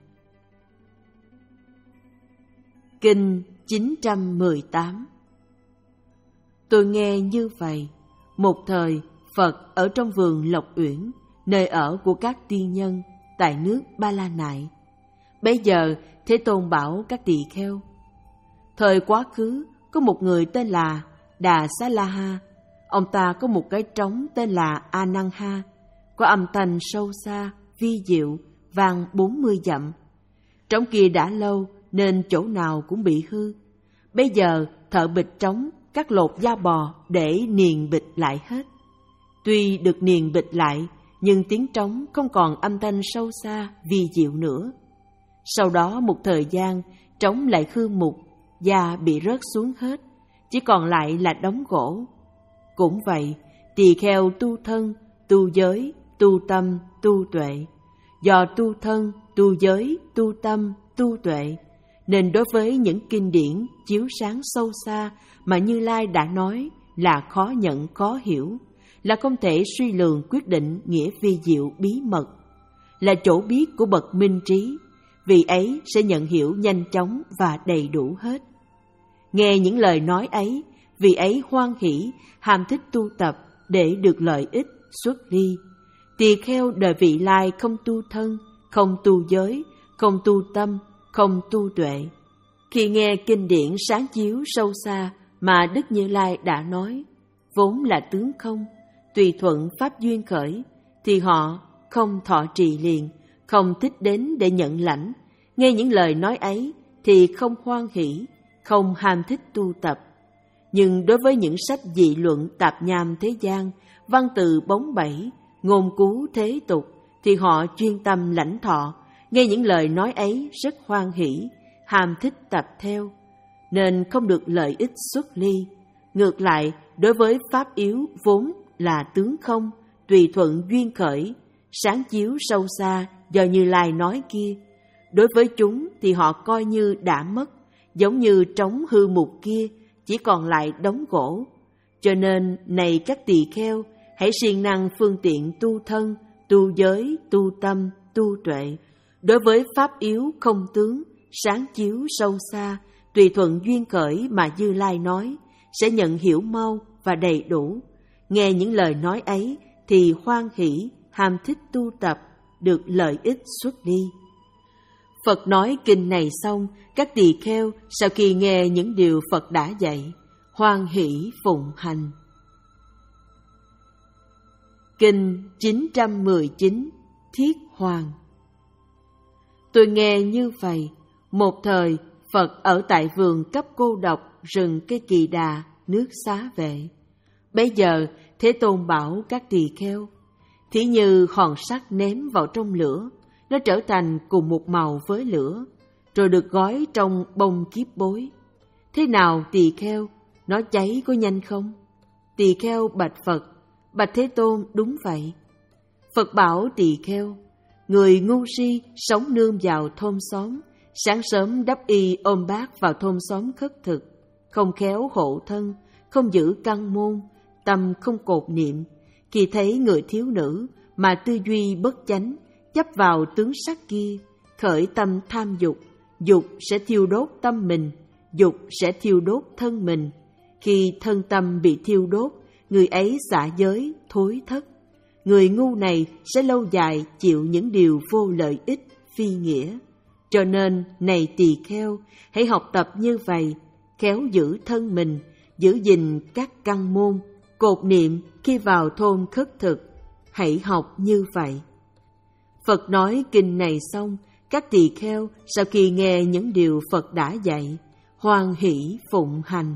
Kinh chín trăm mười tám. Tôi nghe như vậy, một thời Phật ở trong vườn Lộc Uyển, nơi ở của các tiên nhân tại nước Ba La Nại. Bây giờ Thế Tôn bảo các tỳ kheo, thời quá khứ có một người tên là Đà Xá La Ha. Ông ta có một cái trống tên là A Năng Ha, có âm thanh sâu xa, vi diệu, vang bốn mươi dặm. Trống kia đã lâu nên chỗ nào cũng bị hư. Bây giờ thợ bịch trống cắt lột da bò để niền bịch lại hết. Tuy được niền bịch lại, nhưng tiếng trống không còn âm thanh sâu xa, vi diệu nữa. Sau đó một thời gian, trống lại hư mục, da bị rớt xuống hết, chỉ còn lại là đống gỗ. Cũng vậy, tỳ kheo tu thân, tu giới, tu tâm, tu tuệ. Do tu thân, tu giới, tu tâm, tu tuệ, nên đối với những kinh điển chiếu sáng sâu xa mà Như Lai đã nói là khó nhận, khó hiểu, là không thể suy lường quyết định nghĩa vi diệu bí mật, là chỗ biết của bậc minh trí, vì ấy sẽ nhận hiểu nhanh chóng và đầy đủ hết. Nghe những lời nói ấy, vì ấy hoan hỷ, ham thích tu tập để được lợi ích xuất ly. Tỳ kheo đời vị lai không tu thân, không tu giới, không tu tâm, không tu tuệ. Khi nghe kinh điển sáng chiếu sâu xa mà Đức Như Lai đã nói, vốn là tướng không, tùy thuận pháp duyên khởi, thì họ không thọ trì liền, không thích đến để nhận lãnh. Nghe những lời nói ấy thì không hoan hỷ, không ham thích tu tập. Nhưng đối với những sách dị luận tạp nham thế gian, văn từ bóng bẩy, ngôn cú thế tục, thì họ chuyên tâm lãnh thọ, nghe những lời nói ấy rất hoan hỷ, ham thích tập theo, nên không được lợi ích xuất ly. Ngược lại, đối với pháp yếu vốn là tướng không, tùy thuận duyên khởi, sáng chiếu sâu xa do Như Lai nói kia, đối với chúng thì họ coi như đã mất, giống như trống hư mục kia, chỉ còn lại đống gỗ. Cho nên, này các tỳ kheo, hãy siêng năng phương tiện tu thân, tu giới, tu tâm, tu tuệ. Đối với pháp yếu không tướng, sáng chiếu sâu xa, tùy thuận duyên khởi mà Như Lai nói, sẽ nhận hiểu mau và đầy đủ. Nghe những lời nói ấy thì hoan hỷ, ham thích tu tập, được lợi ích xuất ly. Phật nói kinh này xong, các tỳ kheo sau khi nghe những điều Phật đã dạy, hoan hỷ phụng hành. Kinh chín trăm mười chín Thiết Hoàng. Tôi nghe như vậy, một thời Phật ở tại vườn cấp cô độc rừng cây Kỳ Đà, nước Xá Vệ. Bây giờ Thế Tôn bảo các tỳ kheo, thí như hòn sắt ném vào trong lửa, nó trở thành cùng một màu với lửa. rồi được gói trong bông kiếp bối. Thế nào tỳ kheo, nó cháy có nhanh không? Tỳ kheo bạch Phật: Bạch Thế Tôn, đúng vậy. Phật bảo tỳ kheo: người ngu si sống nương vào thôn xóm, sáng sớm đắp y ôm bát vào thôn xóm khất thực, không khéo hộ thân, không giữ căn môn, tâm không cột niệm. Khi thấy người thiếu nữ mà tư duy bất chánh, chấp vào tướng sắc kia, khởi tâm tham dục, dục sẽ thiêu đốt tâm mình, dục sẽ thiêu đốt thân mình. Khi thân tâm bị thiêu đốt, người ấy xả giới, thối thất. Người ngu này sẽ lâu dài chịu những điều vô lợi ích, phi nghĩa. Cho nên, này tỳ kheo, hãy học tập như vậy, khéo giữ thân mình, giữ gìn các căn môn, cột niệm khi vào thôn khất thực. Hãy học như vậy. Phật nói kinh này xong, các tỳ kheo sau khi nghe những điều Phật đã dạy, hoan hỷ phụng hành.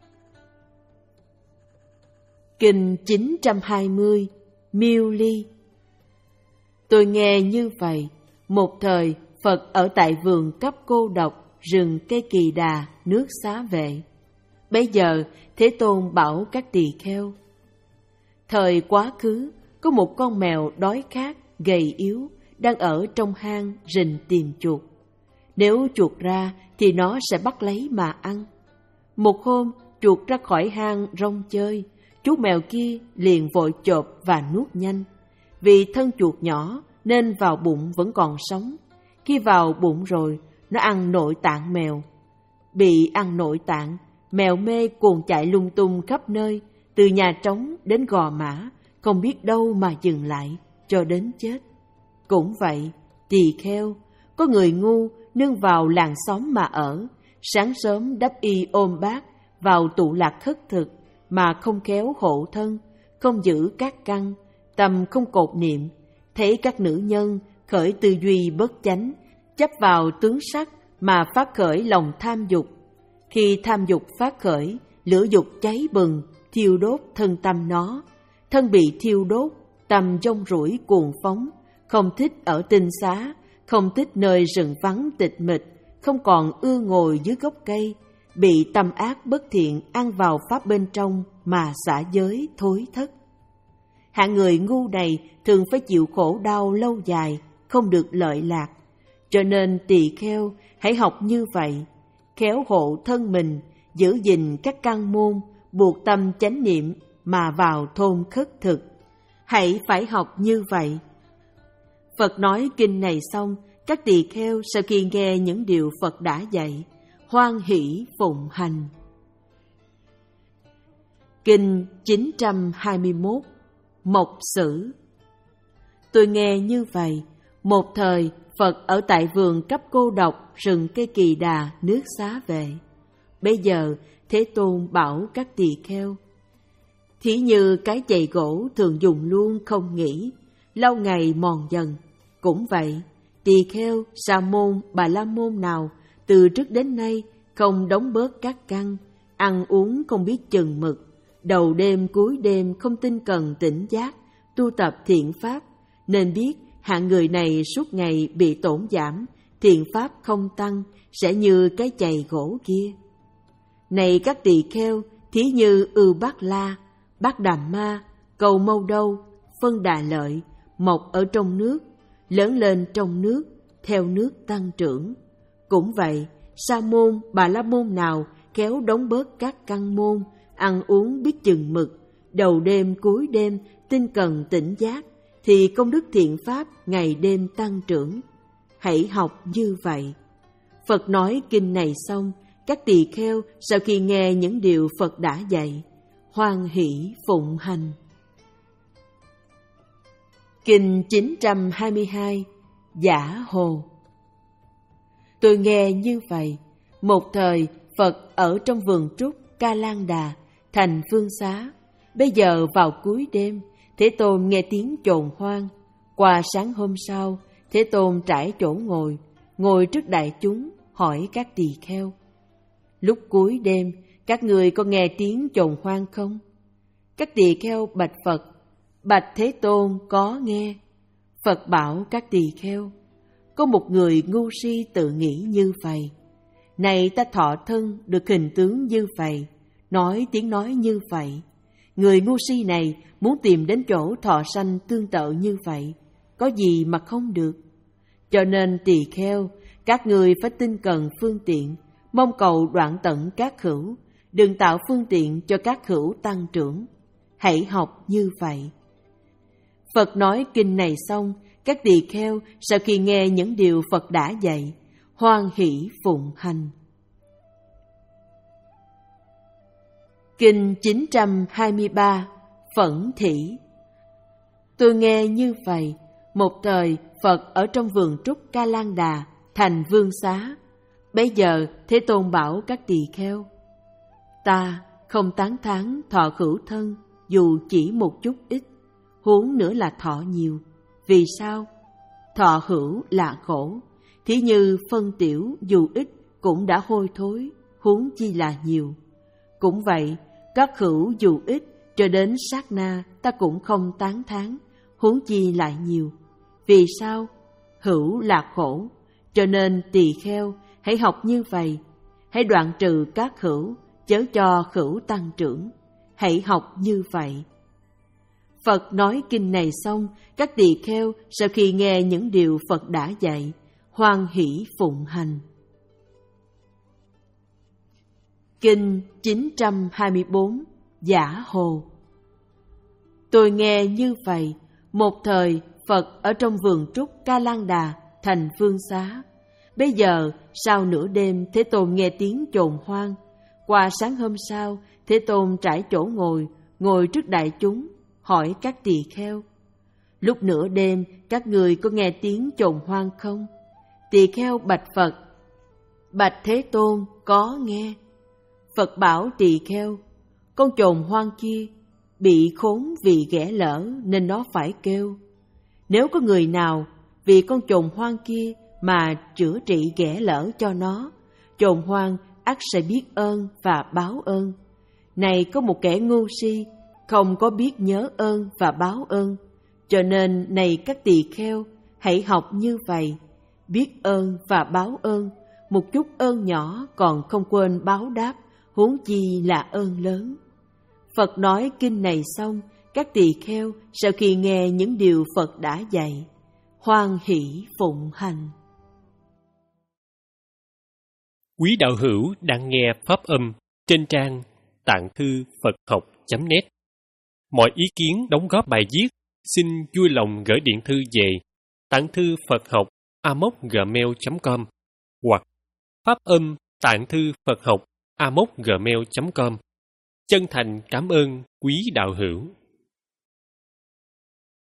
Kinh chín trăm hai mươi, Miêu Ly. Tôi nghe như vậy, một thời Phật ở tại vườn cấp cô độc, rừng cây kỳ đà, nước Xá Vệ. Bấy giờ Thế Tôn bảo các tỳ kheo: thời quá khứ, có một con mèo đói khát, gầy yếu, đang ở trong hang rình tìm chuột. Nếu chuột ra thì nó sẽ bắt lấy mà ăn. Một hôm, chuột ra khỏi hang rong chơi, chú mèo kia liền vội chộp và nuốt nhanh. Vì thân chuột nhỏ nên vào bụng vẫn còn sống. Khi vào bụng rồi, nó ăn nội tạng mèo. Bị ăn nội tạng, mèo mê cuồng chạy lung tung khắp nơi, từ nhà trống đến Gò Mã, không biết đâu mà dừng lại, cho đến chết. Cũng vậy, tỳ kheo, có người ngu nương vào làng xóm mà ở, sáng sớm đắp y ôm bát vào tụ lạc khất thực, mà không khéo hộ thân, không giữ các căn, tâm không cột niệm, thấy các nữ nhân khởi tư duy bất chánh, chấp vào tướng sắc mà phát khởi lòng tham dục. Khi tham dục phát khởi, lửa dục cháy bừng, thiêu đốt thân tâm nó. Thân bị thiêu đốt, tâm rong ruổi cuồng phóng, không thích ở tinh xá, không thích nơi rừng vắng tịch mịch, không còn ưa ngồi dưới gốc cây, bị tâm ác bất thiện ăn vào pháp bên trong mà xả giới thối thất. Hạng người ngu này thường phải chịu khổ đau lâu dài, không được lợi lạc. Cho nên tỳ kheo hãy học như vậy, khéo hộ thân mình, giữ gìn các căn môn, buộc tâm chánh niệm mà vào thôn khất thực. Hãy phải học như vậy. Phật nói kinh này xong, các tỳ kheo sau khi nghe những điều Phật đã dạy, hoan hỷ phụng hành. Kinh chín trăm hai mươi mốt, Mộc Sử. Tôi nghe như vậy, một thời Phật ở tại vườn cấp cô độc, rừng cây kỳ đà, nước Xá Vệ. Bây giờ Thế Tôn bảo các tỳ kheo: thí như cái chày gỗ thường dùng luôn không nghỉ, lâu ngày mòn dần. Cũng vậy, tỳ kheo, sa môn, bà la môn nào từ trước đến nay không đóng bớt các căn, ăn uống không biết chừng mực, đầu đêm cuối đêm không tinh cần tỉnh giác, tu tập thiện pháp, nên biết hạng người này suốt ngày bị tổn giảm, thiện pháp không tăng, sẽ như cái chày gỗ kia. Này các tỳ kheo, thí như Ưu Bát La, Bát Đàm Ma, Cầu Mâu Đâu, Phân Đà Lợi, mọc ở trong nước, lớn lên trong nước, theo nước tăng trưởng. Cũng vậy, sa môn, bà la môn nào khéo đóng bớt các căn môn, ăn uống biết chừng mực, đầu đêm cuối đêm tinh cần tỉnh giác, thì công đức thiện pháp ngày đêm tăng trưởng. Hãy học như vậy. Phật nói kinh này xong, các tỳ kheo sau khi nghe những điều Phật đã dạy, hoan hỷ phụng hành. Kinh chín trăm hai mươi hai, Giả Hồ. Tôi nghe như vậy, một thời Phật ở trong vườn trúc Ca Lan Đà, thành Phương Xá. Bây giờ vào cuối đêm, Thế Tôn nghe tiếng chồn hoang. Qua sáng hôm sau, Thế Tôn trải chỗ ngồi, ngồi trước đại chúng, hỏi các tỳ kheo: lúc cuối đêm, các người có nghe tiếng chồn hoang không? Các tỳ kheo bạch Phật: bạch Thế Tôn, có nghe. Phật bảo các tỳ kheo: có một người ngu si tự nghĩ như vậy. Này ta thọ thân được hình tướng như vậy, nói tiếng nói như vậy. Người ngu si này muốn tìm đến chỗ thọ sanh tương tự như vậy, có gì mà không được. Cho nên tỳ kheo, các người phải tinh cần phương tiện, mong cầu đoạn tận các hữu, đừng tạo phương tiện cho các hữu tăng trưởng. Hãy học như vậy. Phật nói kinh này xong, các tỳ kheo sau khi nghe những điều Phật đã dạy, hoan hỷ phụng hành. Kinh chín trăm hai mươi ba, Phẫn Thỉ. Tôi nghe như vậy, một thời Phật ở trong vườn trúc Ca Lan Đà, thành vương xá. Bấy giờ Thế Tôn bảo các tỳ kheo: ta không tán thán thọ hữu thân dù chỉ một chút ít, huống nữa là thọ nhiều. Vì sao? Thọ hữu là khổ, thí như phân tiểu dù ít cũng đã hôi thối, huống chi là nhiều. Cũng vậy, các hữu dù ít cho đến sát na ta cũng không tán thán, huống chi lại nhiều. Vì sao? Hữu là khổ, cho nên tỳ kheo hãy học như vậy. Hãy đoạn trừ các hữu, chớ cho hữu tăng trưởng. Hãy học như vậy. Phật nói kinh này xong, các tỳ kheo sau khi nghe những điều Phật đã dạy, hoan hỷ phụng hành. Kinh chín trăm hai mươi bốn, Giả Hồ. Tôi nghe như vậy, một thời Phật ở trong vườn trúc Ca Lan Đà, thành vương xá. Bây giờ sau nửa đêm Thế Tôn nghe tiếng chồn hoang. Qua sáng hôm sau, Thế Tôn trải chỗ ngồi, ngồi trước đại chúng, hỏi các tỳ kheo: lúc nửa đêm các người có nghe tiếng chồn hoang không? Tỳ kheo bạch Phật: bạch Thế Tôn, có nghe. Phật bảo tỳ kheo: con chồn hoang kia bị khốn vì ghẻ lỡ nên nó phải kêu. Nếu có người nào vì con chồn hoang kia mà chữa trị ghẻ lỡ cho nó, chồn hoang ắt sẽ biết ơn và báo ơn. Này có một kẻ ngu si, không có biết nhớ ơn và báo ơn. Cho nên này các tỳ kheo, hãy học như vậy. Biết ơn và báo ơn, một chút ơn nhỏ còn không quên báo đáp, huống chi là ơn lớn. Phật nói kinh này xong, các tỳ kheo sau khi nghe những điều Phật đã dạy, hoan hỷ phụng hành. Quý đạo hữu đang nghe pháp âm trên trang tạng thư Phật học chấm net. Mọi ý kiến đóng góp bài viết xin vui lòng gửi điện thư về tạng thư Phật học a m o c gmail chấm com hoặc pháp âm tạng thư Phật học a m o c gmail chấm com. Chân thành cảm ơn quý đạo hữu.